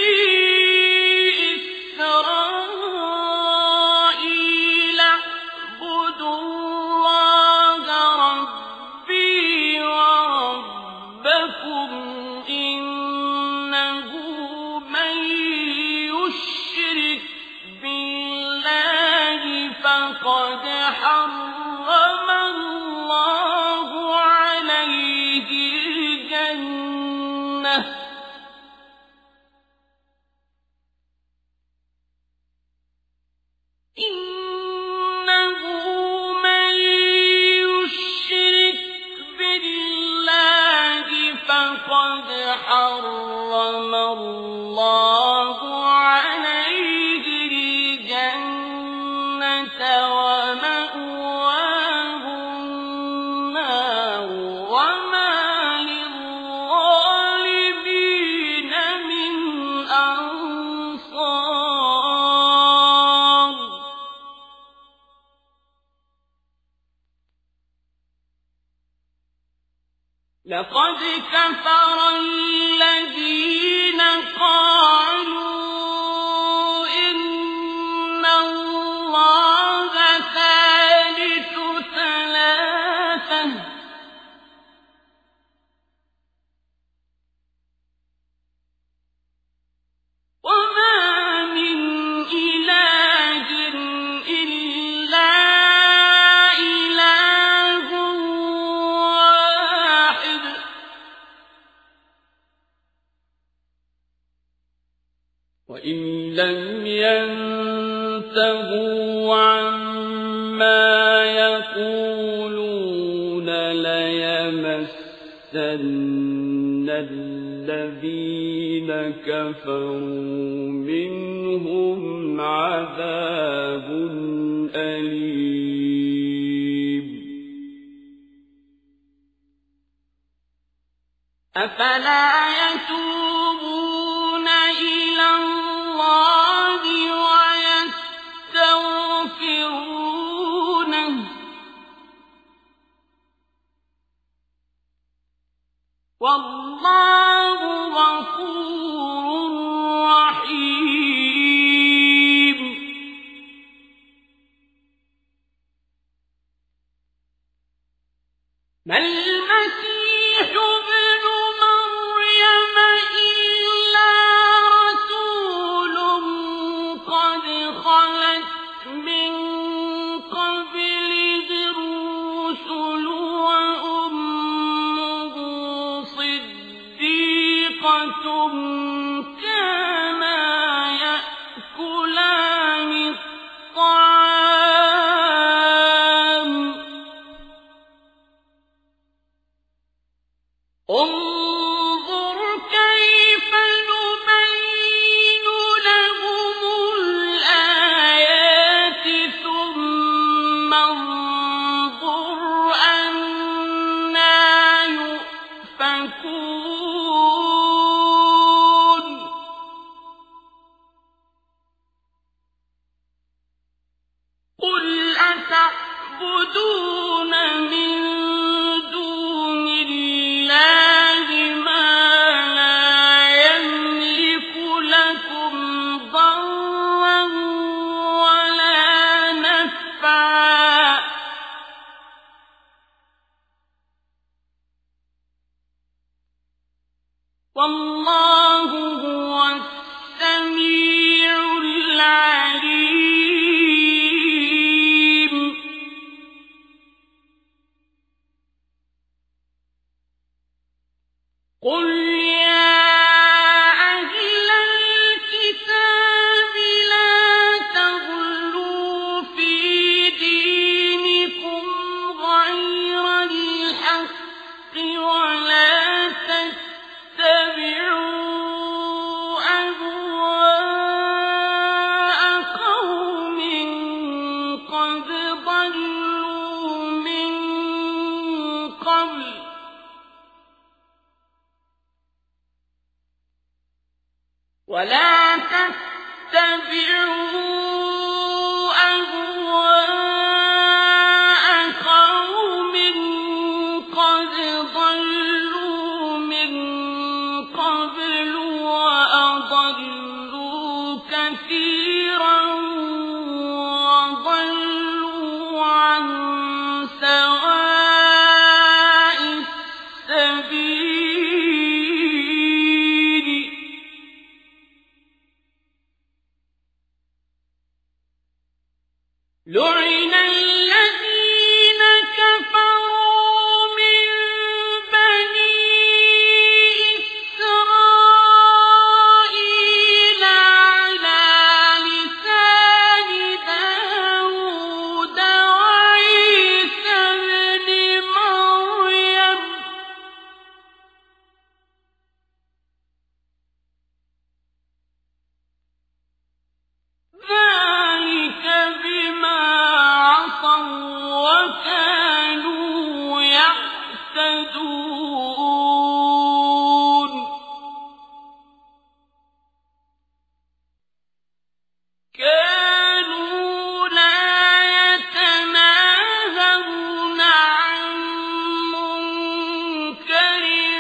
إسرائيل اعبدوا الله ربي وربكم إنه من يشرك بالله فقد حرم الله عليه الجنة إنه من يشرك بالله فقد حرم الله عليه الجنة ومأواه النار وما للظالمين من أنصار لقد كفر الذين قالوا إن الله ثالث ثلاثة وما من إله إلا إله واحد وإن لم ينتهوا عما يقولون ليمسن الذين كفروا منهم عذاب أليم أفلا يتوبون إلى الله ويستغفرونه والله غفور رحيم ما المسيح ابن مريم كانا يأكلان الطعام انظر كيف نبين لهم الآيات ثم انظر أنى يؤفكون قل أتعبدون من دون الله ما لا يملك لكم ضرا ولا نفعا والله هو السميع العليم قل يا أهل الكتاب لا تغلوا في دينكم غير الحق ولا تتبعوا أهواء قوم قد ضلوا من قبل ولا تتبعوا أهواء قوم قد ضلوا من قبل وأضلوا كثيرا وضلوا عن سواء السبيل لعن الذين كفروا من بني إسرائيل على لسان داود وعيسى ابن مريم ذلك بما عصوا وكانوا يعتدون كانوا لا يتناهون عن منكر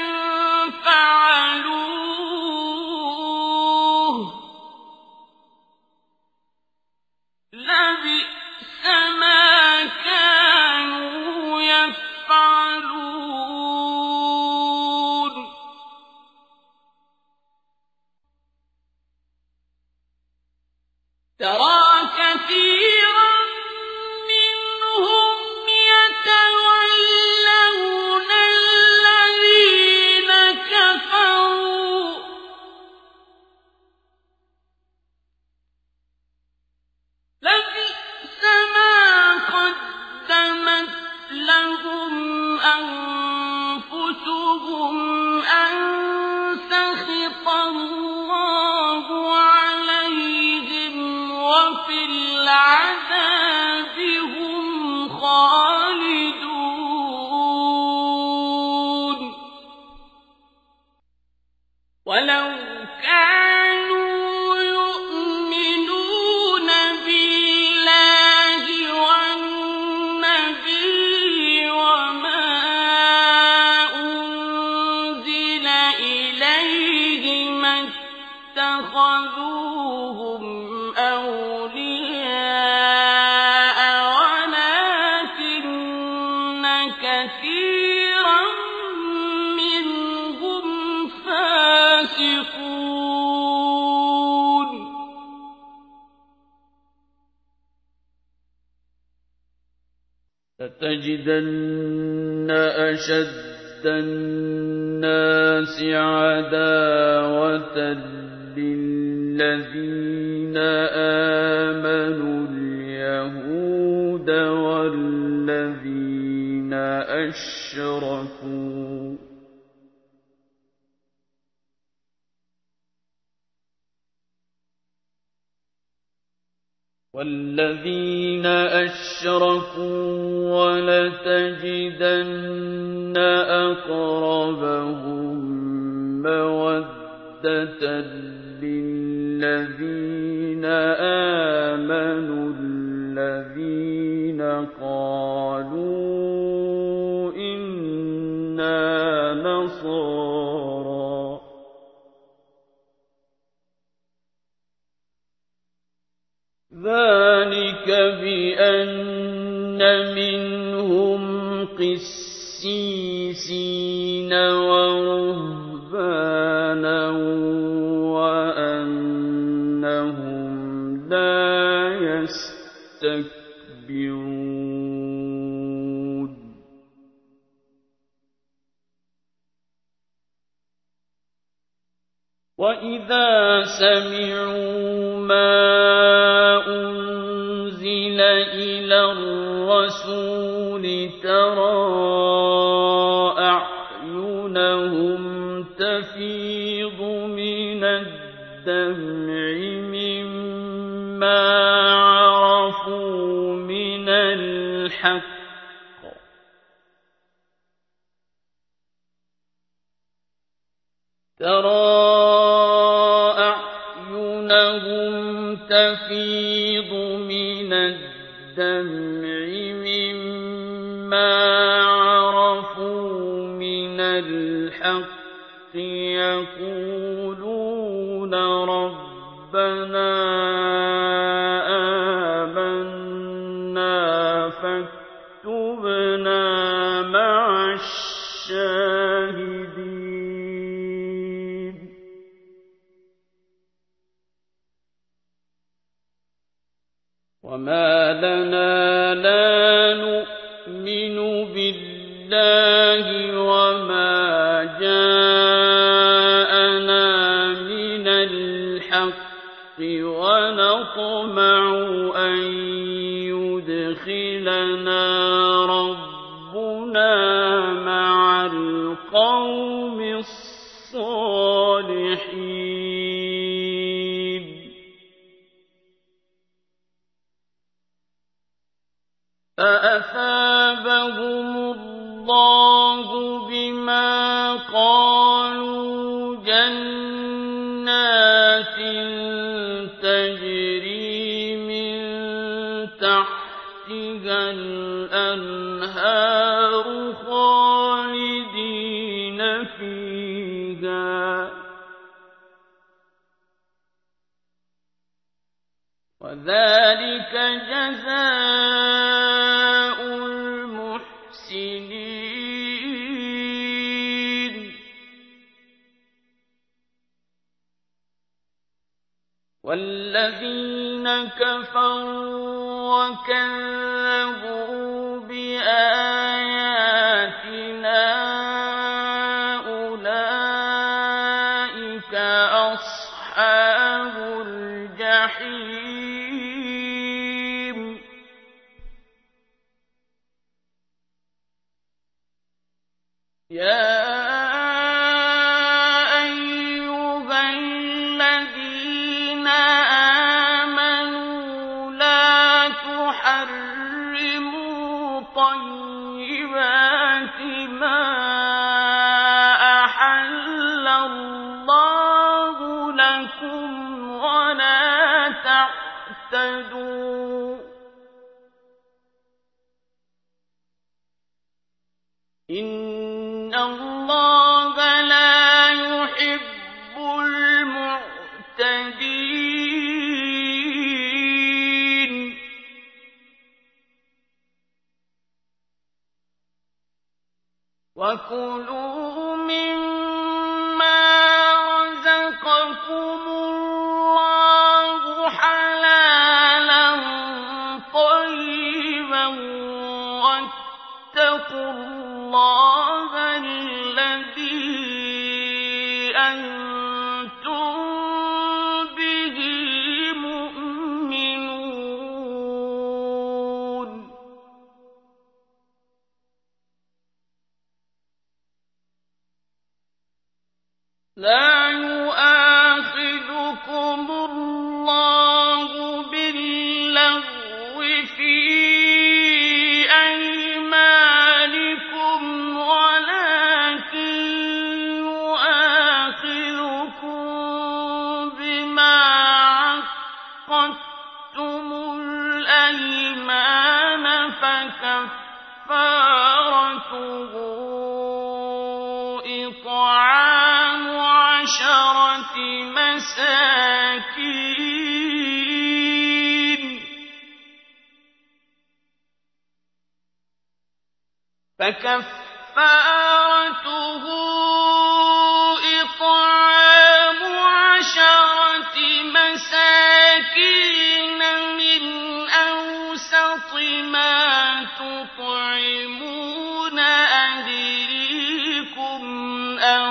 فعلوه لبئس ما كانوا يفعلون ترى كثيرا منهم يتولون الذين كفروا لبئس ما قدمت لهم أنفسهم أن سخط الله عليهم وفي العذاب هم خالدون ولو كانوا يؤمنون بالله والنبي وما أنزل إليه ما اتخذوهم أولياء ولكن كثيرا منهم فاسقون لتجدن أشد النَّاسِ عَدَاوَةً لِّلَّذِينَ آمَنُوا الْيَهُودَ وَالَّذِينَ أَشْرَكُوا وَلَتَجِدَنَّ أَقْرَبَهُم مَّوَدَّةً لِّلَّذِينَ آمَنُوا الَّذِينَ قَالُوا إِنَّا نَصَارَىٰ ۚ ذَٰلِكَ بِأَنَّ مِنْهُمْ قِسِّيسِينَ وَرُهْبَانًا وَأَنَّهُمْ لَا يَسْتَكْبِرُونَ وَإِذَا سَمِعُوا مَا أُنزِلَ إِلَى الرَّسُولِ تَرَىٰ أَعْيُنَهُمْ تَفِيضُ مِنَ الدَّمْعِ مِمَّا عَرَفُوا مِنَ الْحَقِّ يَقُولُونَ رَبَّنَا آمَنَّا فَاكْتُبْنَا مَعَ الشَّاهِدِينَ وَمَا لَنَا لَا نُؤْمِنُ بِاللَّهِ وَمَا جَاءَنَا مِنَ الْحَقِّ وَنَطْمَعُ أَن يُدْخِلَنَا رَبُّنَا مَعَ الْقَوْمِ الصَّالِحِينَ فَأَثَابَهُمُ اللَّهُ بِمَا قَالُوا جَنَّاتٍ تَجْرِي مِن تَحْتِهَا الْأَنْهَارُ خَالِدِينَ فِيهَا ۚ وَذَٰلِكَ جَزَاءُ الْمُحْسِنِينَ وَالَّذِينَ كَفَرُوا وَكَذَّبُوا بِآيَاتِنَا أُولَٰئِكَ أَصْحَابُ الْجَحِيمِ يَا أَيُّهَا الَّذِينَ آمَنُوا لَا تُحَرِّمُوا طَيِّبَاتِ مَا أَحَلَّ اللَّهُ لَكُمْ وَلَا تَعْتَدُوا ۚ إِنَّ اللَّهَ لَا يُحِبُّ الْمُعْتَدِينَ وَكُلُوا مِمَّا رَزَقَكُمُ اللَّهُ حَلَالًا طَيِّبًا وَاتَّقُوا اللَّهَ ما عقدتم الأيمان فكفارته إطعام 10 مساكين من أوسط ما تطعمون أهليكم أو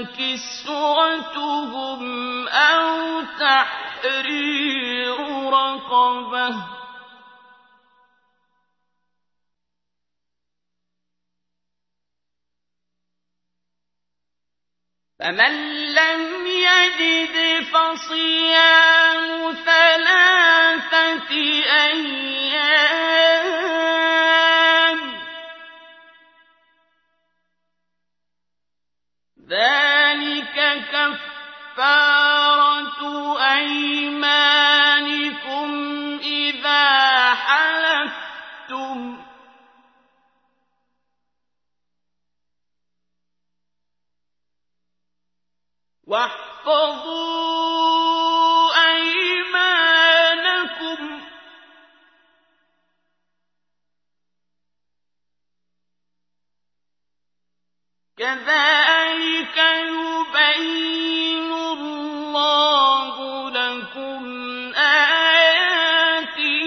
كسوتهم أو تحرير رقبة فمن لم يجد فصيام 3 أيام ذلك كفارة أيمانكم إذا حلفتم واحفظوا أيمانكم كذلك يبين الله لكم آياته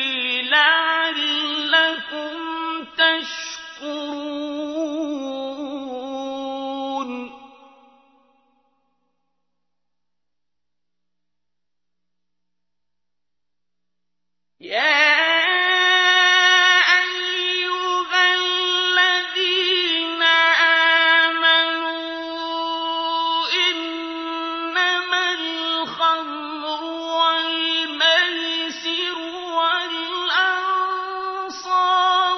لعلكم تشكرون يا أيها الذين آمنوا إنما الخمر والميسر والأنصاب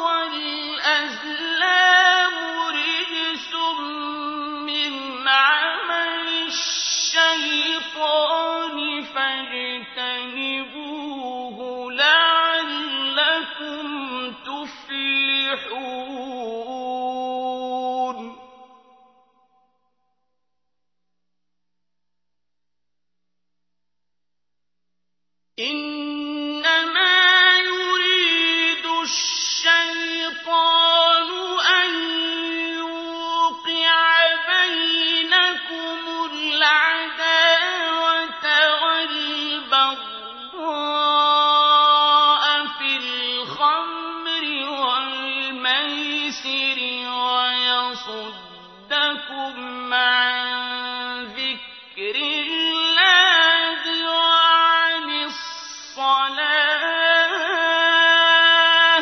والأزلام رجس من عمل الشيطان فاجتنبوه لعلكم تفلحون إنما يريد الشيطان أن يوقع بينكم العداوة والبغضاء في الخمر والميسر ويصدكم عن ذكر الله وعن الصلاة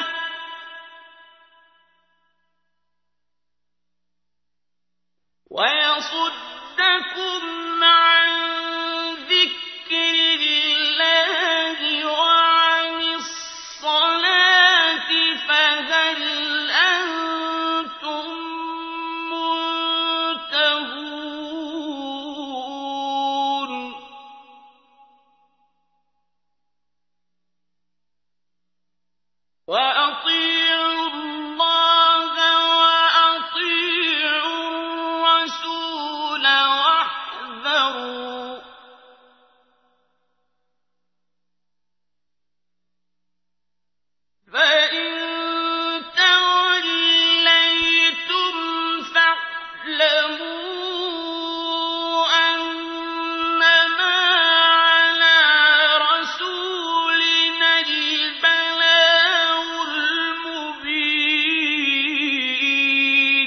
فهل أنتم منتهون وأطيعوا الله وأطيعوا الرسول واحذروا فإن توليتم فاعلموا أنما على رسولنا البلاغ المبين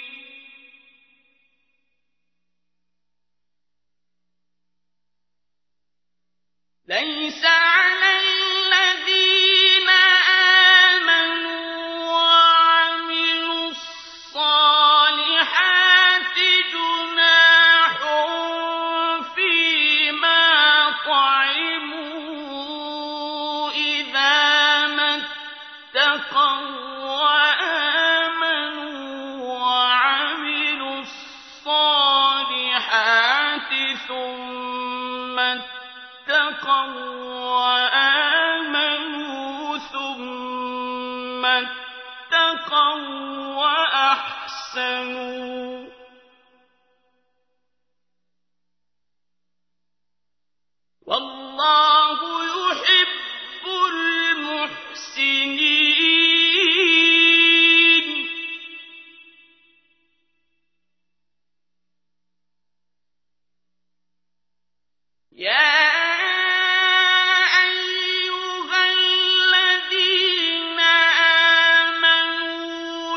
ليس على الذين آمنوا وعملوا الصالحات جناح فيما طعموا إذا ما اتقوا وآمنوا وعملوا الصالحات ثم اتَّقَوا وَّآمَنُوا ثُمَّ اتَّقَوا وَّأَحْسَنُوا وَاللَّهُ يُحِبُّ الْمُحْسِنِينَ يَا أَيُّهَا الَّذِينَ آمَنُوا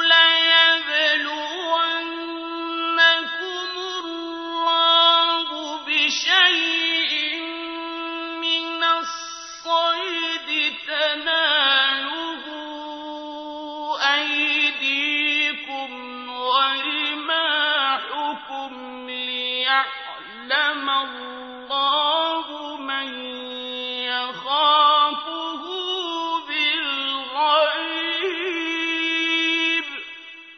لَيَبْلُوَنَّكُمُ اللَّهُ بِشَيْءٍ مِّنَ الصَّيْدِ تَنَالُهُ أَيْدِيكُمْ وَرِمَاحُكُمْ لِيَعْلَمَ اللَّهُ مَن يَخَافُهُ بِالْغَيْبِ ۚ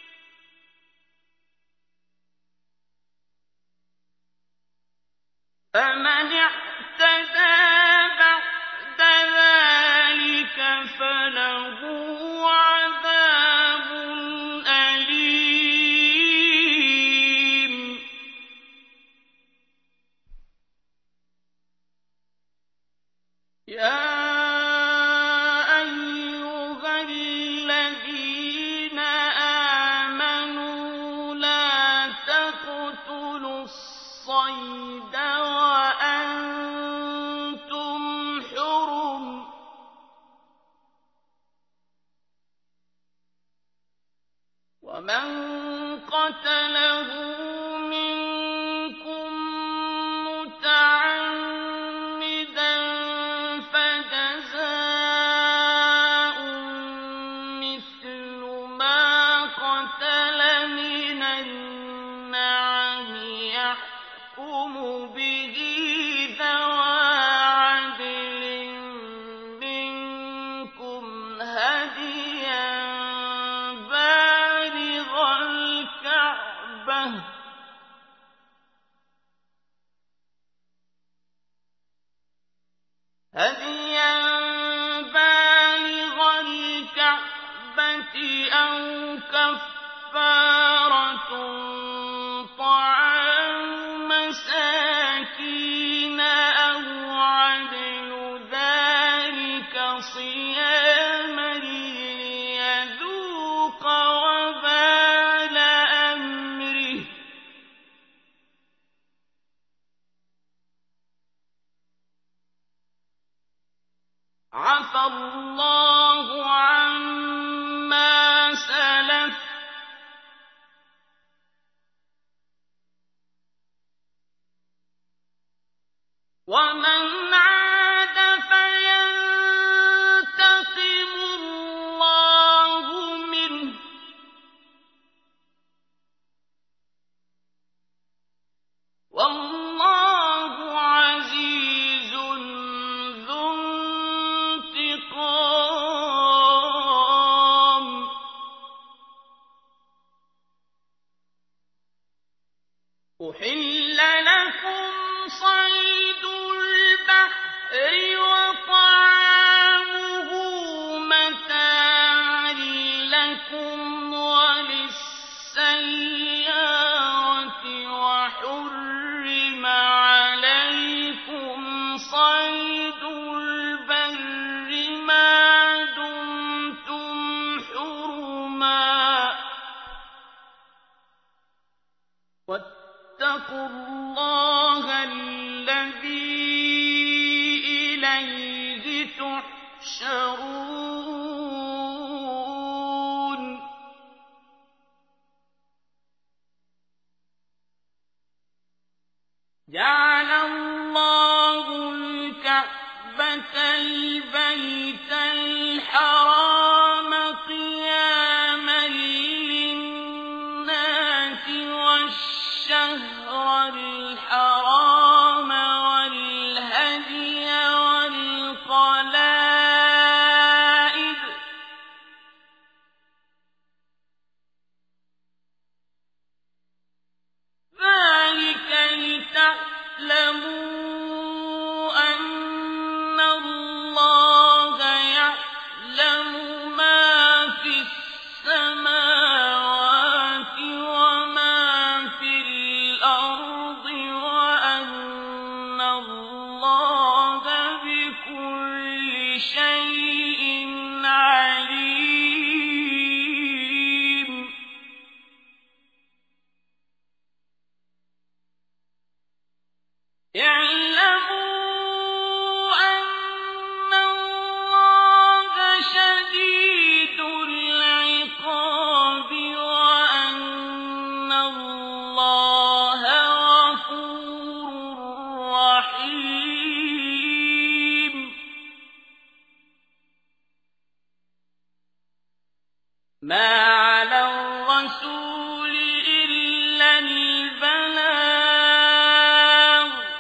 فَمَنِ اعْتَدَىٰ بَعْدَ ذَٰلِكَ فَلَهُ عَذَابٌ أَلِيمٌ يَا أَيُّهَا الَّذِينَ آمَنُوا لَا تَقْتُلُوا الصَّيْدَ وَأَنتُمْ حُرُمٌ ۚ وَمَن قَتَلَهُ مِنكُم مُّتَعَمِّدًا فَجَزَاءٌ مِّثْلُ مَا قَتَلَ مِنَ النَّعَمِ يَحْكُمُ بِهِ ذَوَا عَدْلٍ مِّنكُمْ هَدْيًا بَالِغَ الْكَعْبَةِ أَوْ كَفَّارَةٌ طَعَامُ مَسَاكِينَ أَوْ عَدْلُ ذَٰلِكَ صِيَامًا لِّيَذُوقَ وَبَالَ أَمْرِهِ ۗ عَفَا اللَّهُ عَمَّا سَلَفَ ۚ وَمَنْ عَادَ فَيَنتَقِمُ اللَّهُ مِنْهُ ۗ وَاللَّهُ عَزِيزٌ ذُو انتِقَامٍ. أُحِلَّ لَكُمْ صَيْدُ الْبَحْرِ اللَّهَ بِكُلِّ شَيْءٍ عَلِيمٌ اعْلَمُوا أَنَّ اللَّهَ شَدِيدُ الْعِقَابِ وَأَنَّ اللَّهَ غَفُورٌ رَّحِيمٌ مَا عَلَى الرَّسُولِ إِلَّا الْبَلَاغُ ۗ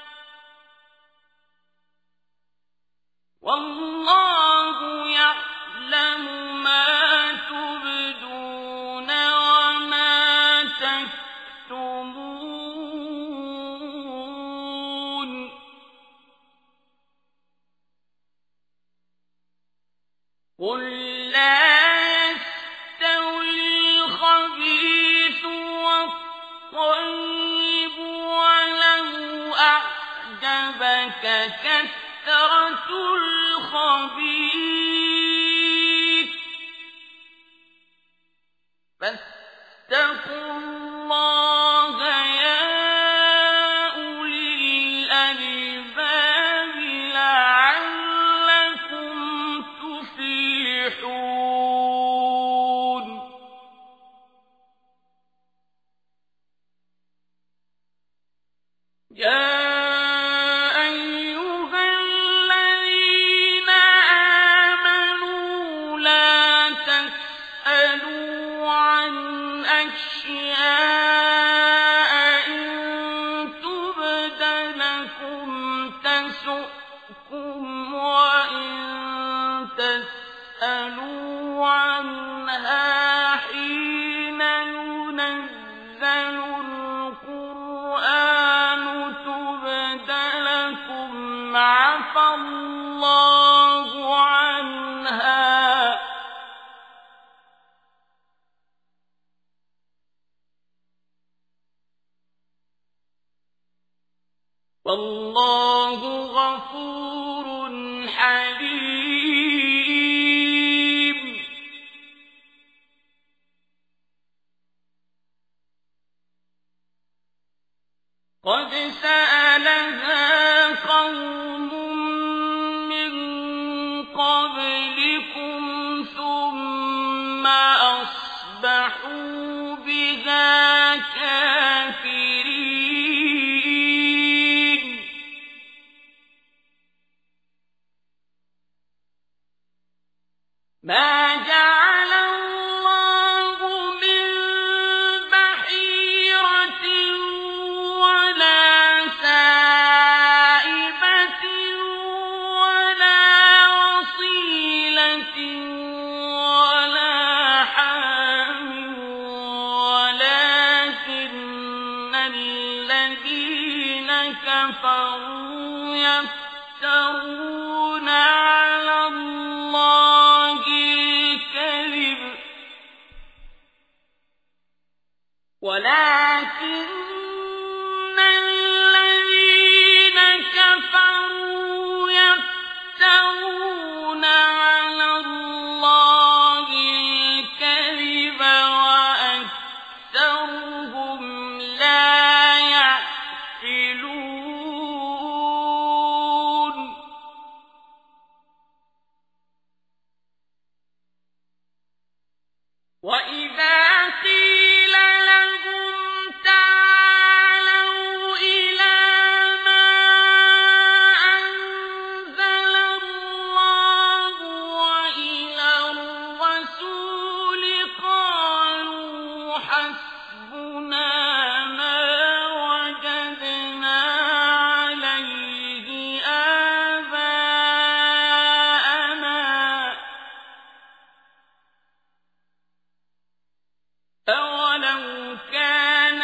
وَاللَّهُ يَعْلَمُ مَا تُبْدُونَ وَمَا تَكْتُمُونَ قُل لَّا يَسْتَوِي الْخَبِيثُ وَالطَّيِّبُ وَلَوْ أَعْجَبَكَ كَثْرَةُ الْخَبِيثِ ۚ فَاتَّقُوا اللَّهَ يَا أُولِي الْأَلْبَابِ لَعَلَّكُمْ تُفْلِحُونَ يَا أَيُّهَا الَّذِينَ آمَنُوا لَا تَسْأَلُوا عَنْ أَشْيَاءَ إِن تُبْدَ لَكُمْ تَسُؤْكُمْ وَإِن تَسْأَلُوا عَنْهَا حِينَ يُنَزَّلُ الْقُرْآنُ تُبْدَ لَكُمْ عَفَا اللَّهُ عَنْهَا ۗ وَاللَّهُ غَفُورٌ حَلِيمٌ قَدْ سَأَلَهَا قَوْمٌ مِّن قَبْلِكُمْ ثُمَّ أَصْبَحُوا بِهَا كَافِرِينَ مَا جَعَلَ اللَّهُ مِن بَحِيرَةٍ وَلَا سَائِبَةٍ وَلَا وَصِيلَةٍ وَلَا حَامٍ وَلَٰكِنَّ الَّذِينَ كَفَرُوا يَفْتَرُونَ عَلَى اللَّهِ الْكَذِبَ وَأَكْثَرُهُمْ لَا يَعْقِلُونَ وَإِذَا قِيلَ لَهُمْ تَعَالَوْا إِلَىٰ مَا أَنزَلَ اللَّهُ وَإِلَى الرَّسُولِ قَالُوا حَسْبُنَا مَا وَجَدْنَا عَلَيْهِ آبَاءَنَا ۚ أَوَلَوْ كَانَ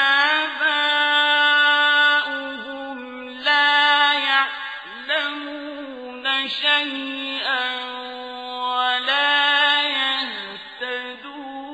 آبَاؤُهُمْ لَا يَعْلَمُونَ شَيْئًا وَلَا يَهْتَدُونَ.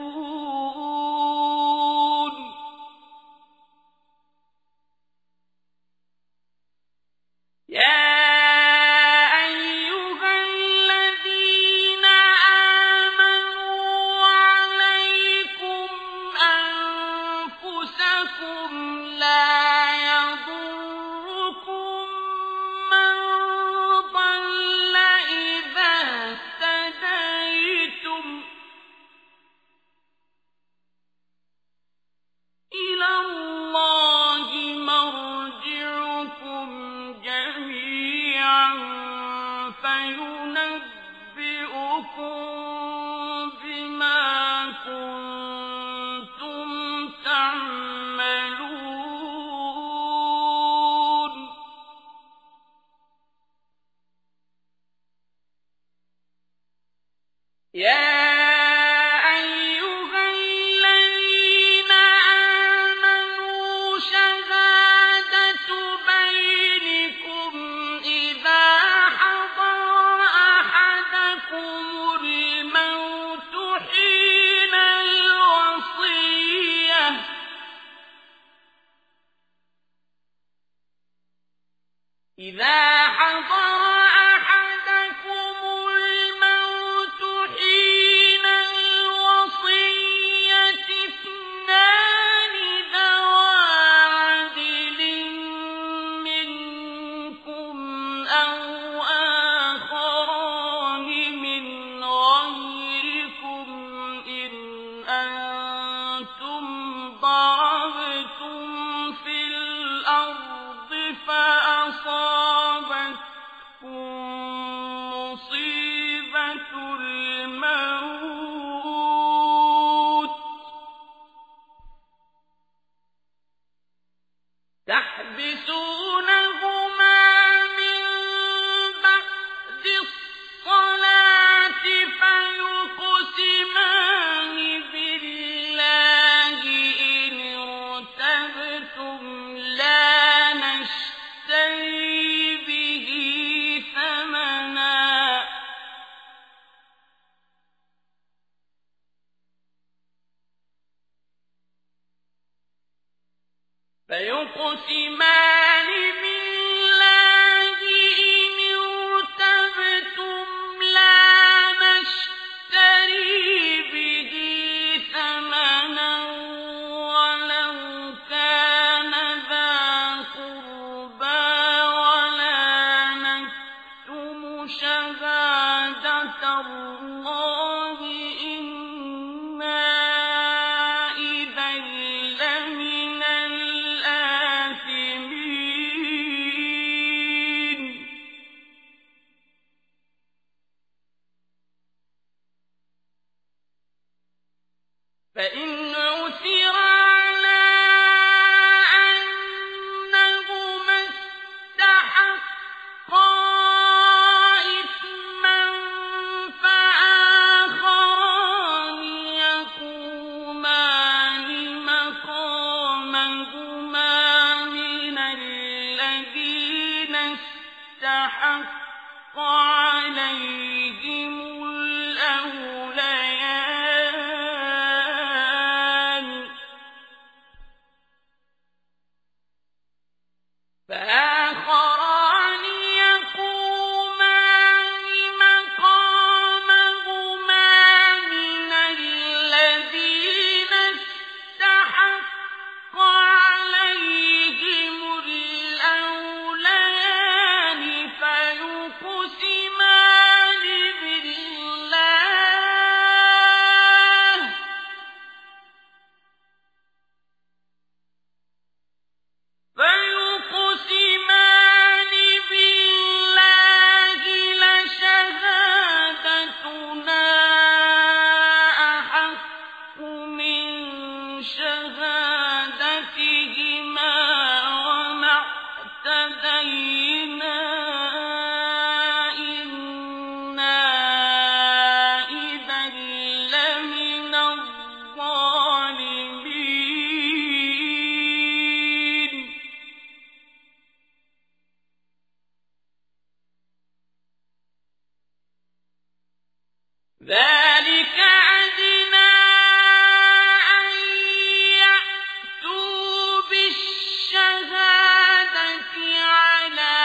الشهادة على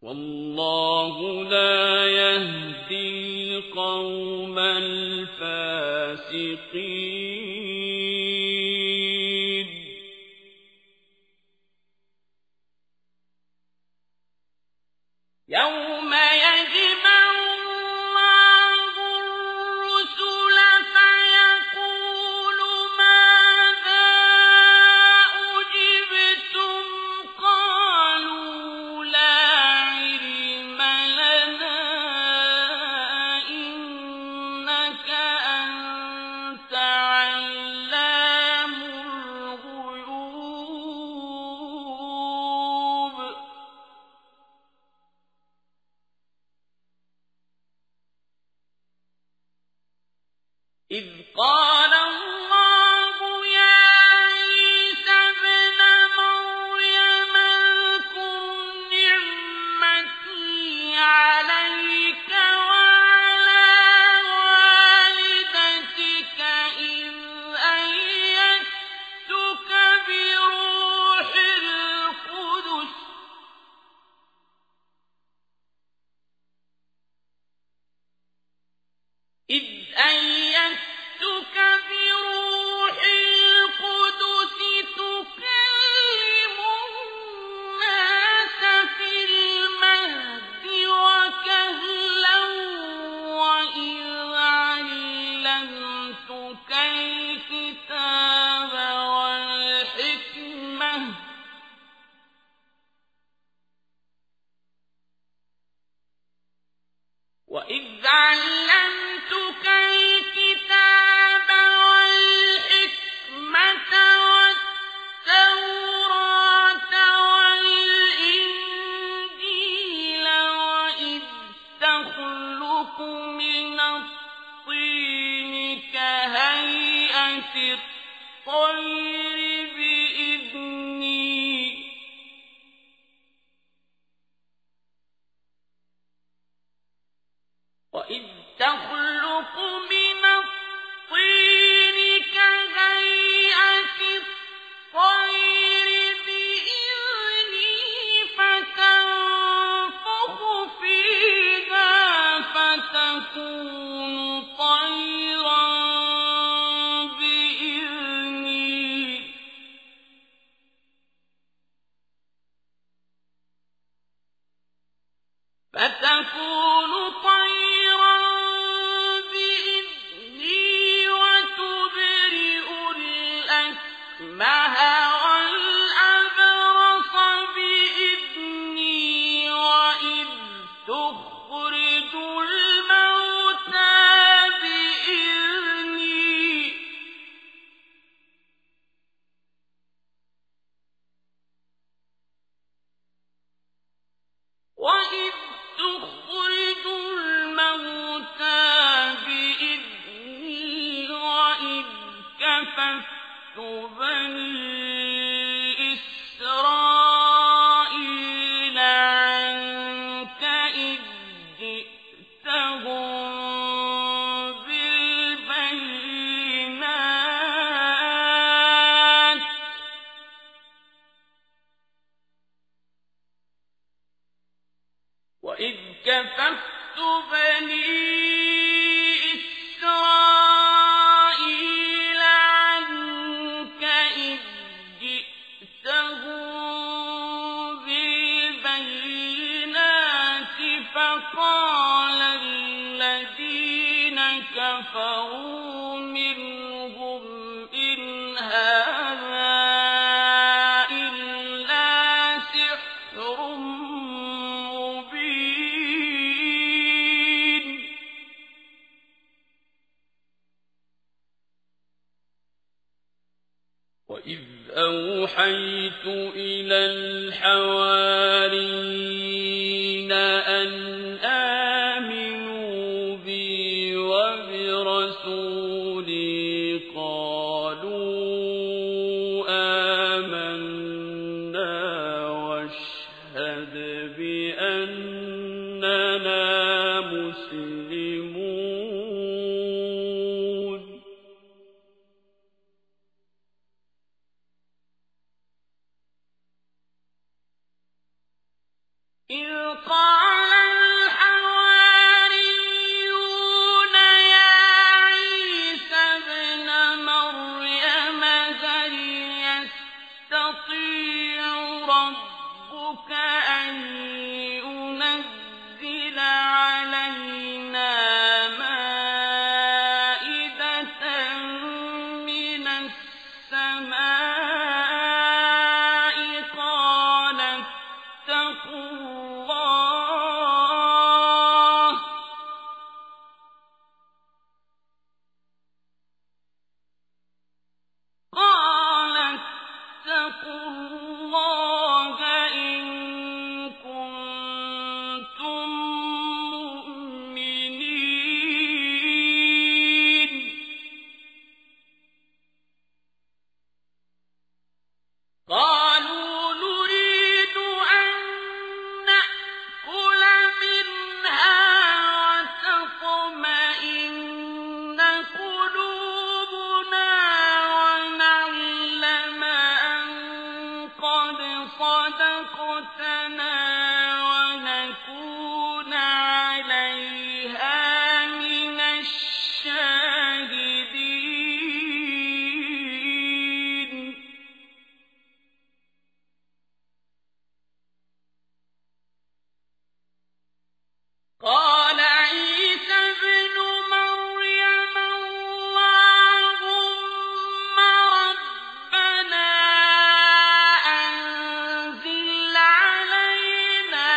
والله لا يهدي القوم الفاسقين يوم يجمع الله الرسل فيقول ماذا أجبتم قالوا لا علم لنا إنك أنت علام الغيوب إذ قال الله يا عيسى ابن مريم اذكر نعمتي عليك وعلى والدتك إذ أيدتك بروح القدس تكلم الناس في المهد وكهلا وإذ علمتك الكتاب والحكمة والتوراة والإنجيل وإذ تخلق من الطين كهيئة الطير بإذني وإذ تخلق من الطين كهيئة الطير بإذني فتنفخ فيها فتكون طيرا بإذني وتبرئ الأكمه والأبرص بإذني وإذ تخرج الموتى بإذني وإذ تخرج الموتى بإذني وإذ كففت بني إسرائيل عنك إذ جئتهم بالبينات وإذ كففت بني إسرائيل عنك إذ جئتهم بالبينات فقال الذين كفروا منهم إن هذا إلا سحر مبين وإذ أوحيت إلى الحواريين أن آمنوا بي وبرسولي قالوا آمنا واشهد بأننا مسلمون إذ قال أن ينزل علينا مائدة من السماء قال اتقوا الله إن كنتم مؤمنين قالوا نريد أن نأكل منها وتطمئن قلوبنا ونعلم أن قد صدقتنا ونكون عليها من الشاهدين قال عيسى ابن مريم اللهم ربنا أنزل علينا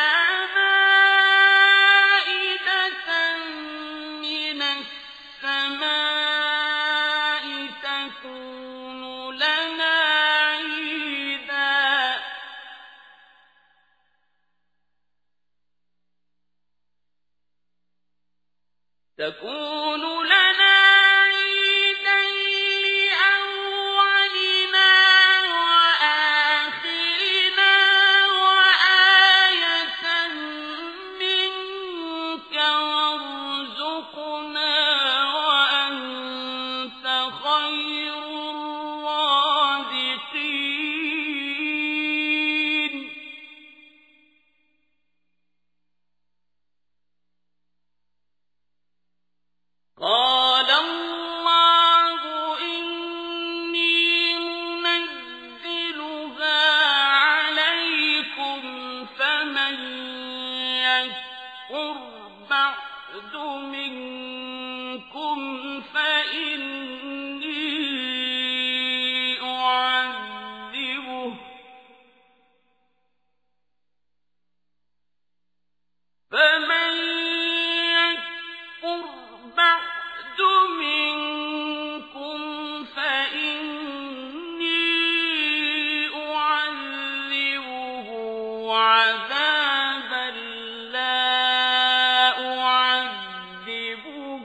مائدة من السماء تكون لنا عيدا لأولنا وآخرنا وآية منك وارزقنا وأنت خير الرازقين قال الله إني منزلها عليكم فمن يكفر بعد منكم فإني أعذبه عذابا لا أعذبه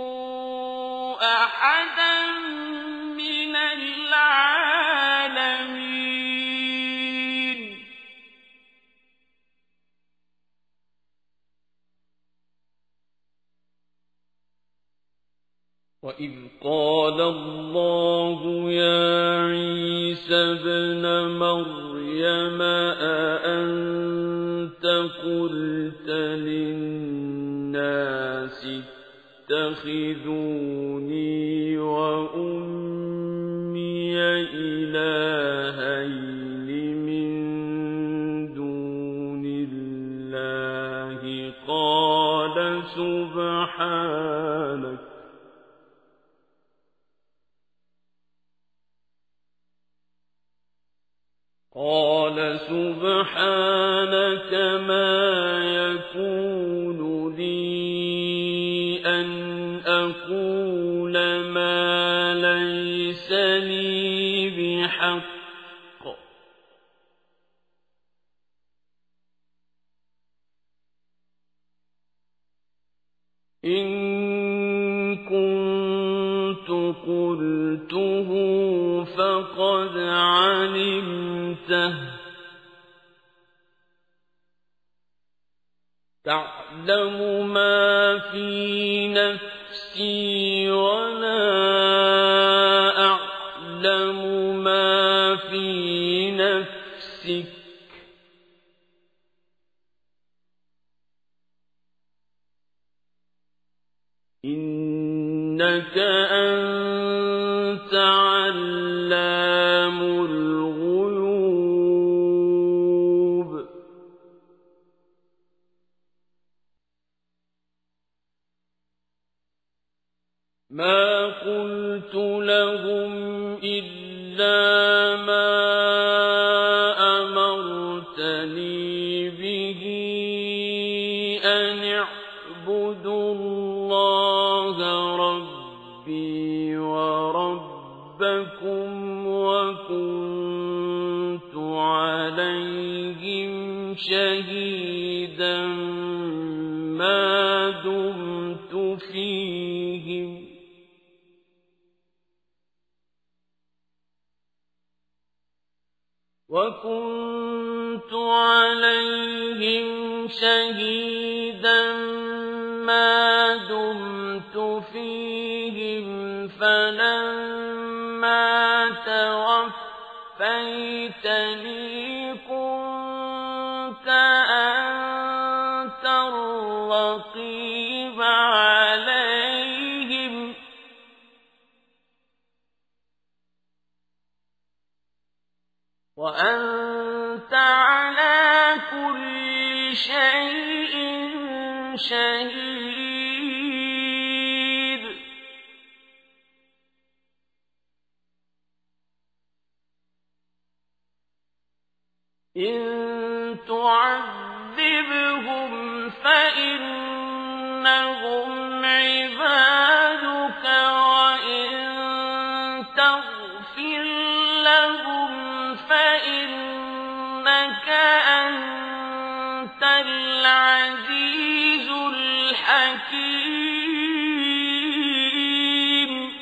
أحدا من العالمين وإذ قال الله يا عيسى ابن مريم أأنت قلت للناس اتخذوني وأمي إلهين من دون الله قال سبحانك ما يكون لي أن أقول ما ليس لي بحق إن كنت قلته فقد علمته تعلم ما في نفسي ولا أعلم ما في نفسك إنك أنت علام الغيوب ما قلت لهم إلا ما أمرتني به أن اعبدوا الله ربي وربكم وكنت عليهم شهيدا ما دمت فيهم فلما توفيتني كنت أنت الرقيب عليهم وأنت على كل شيء شهيد إن تعذبهم فإنهم عبادك وإن تغفر لهم فإنك أنت العزيز الحكيم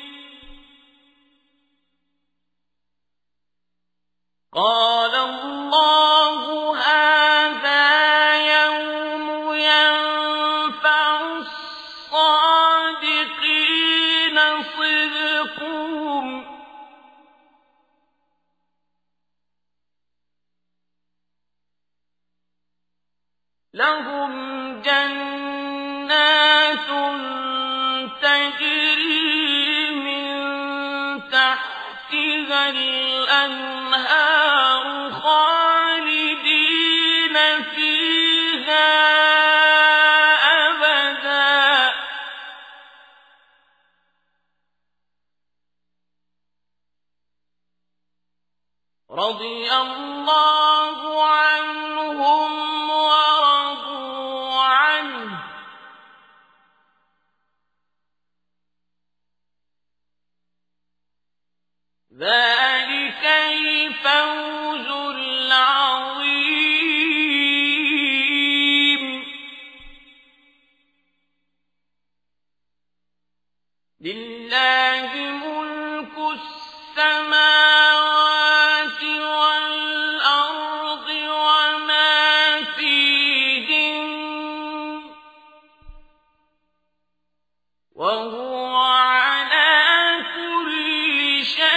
قال الله هذا يوم ينفع الصادقين صدقهم لهم جنات تجري من تحتها الأنهار خالدين فيها أبدا رضي الله عنهم ورضوا عنه ذلك الفوز العظيم لله ملك السماوات والأرض وما فيهن وهو على كل شيء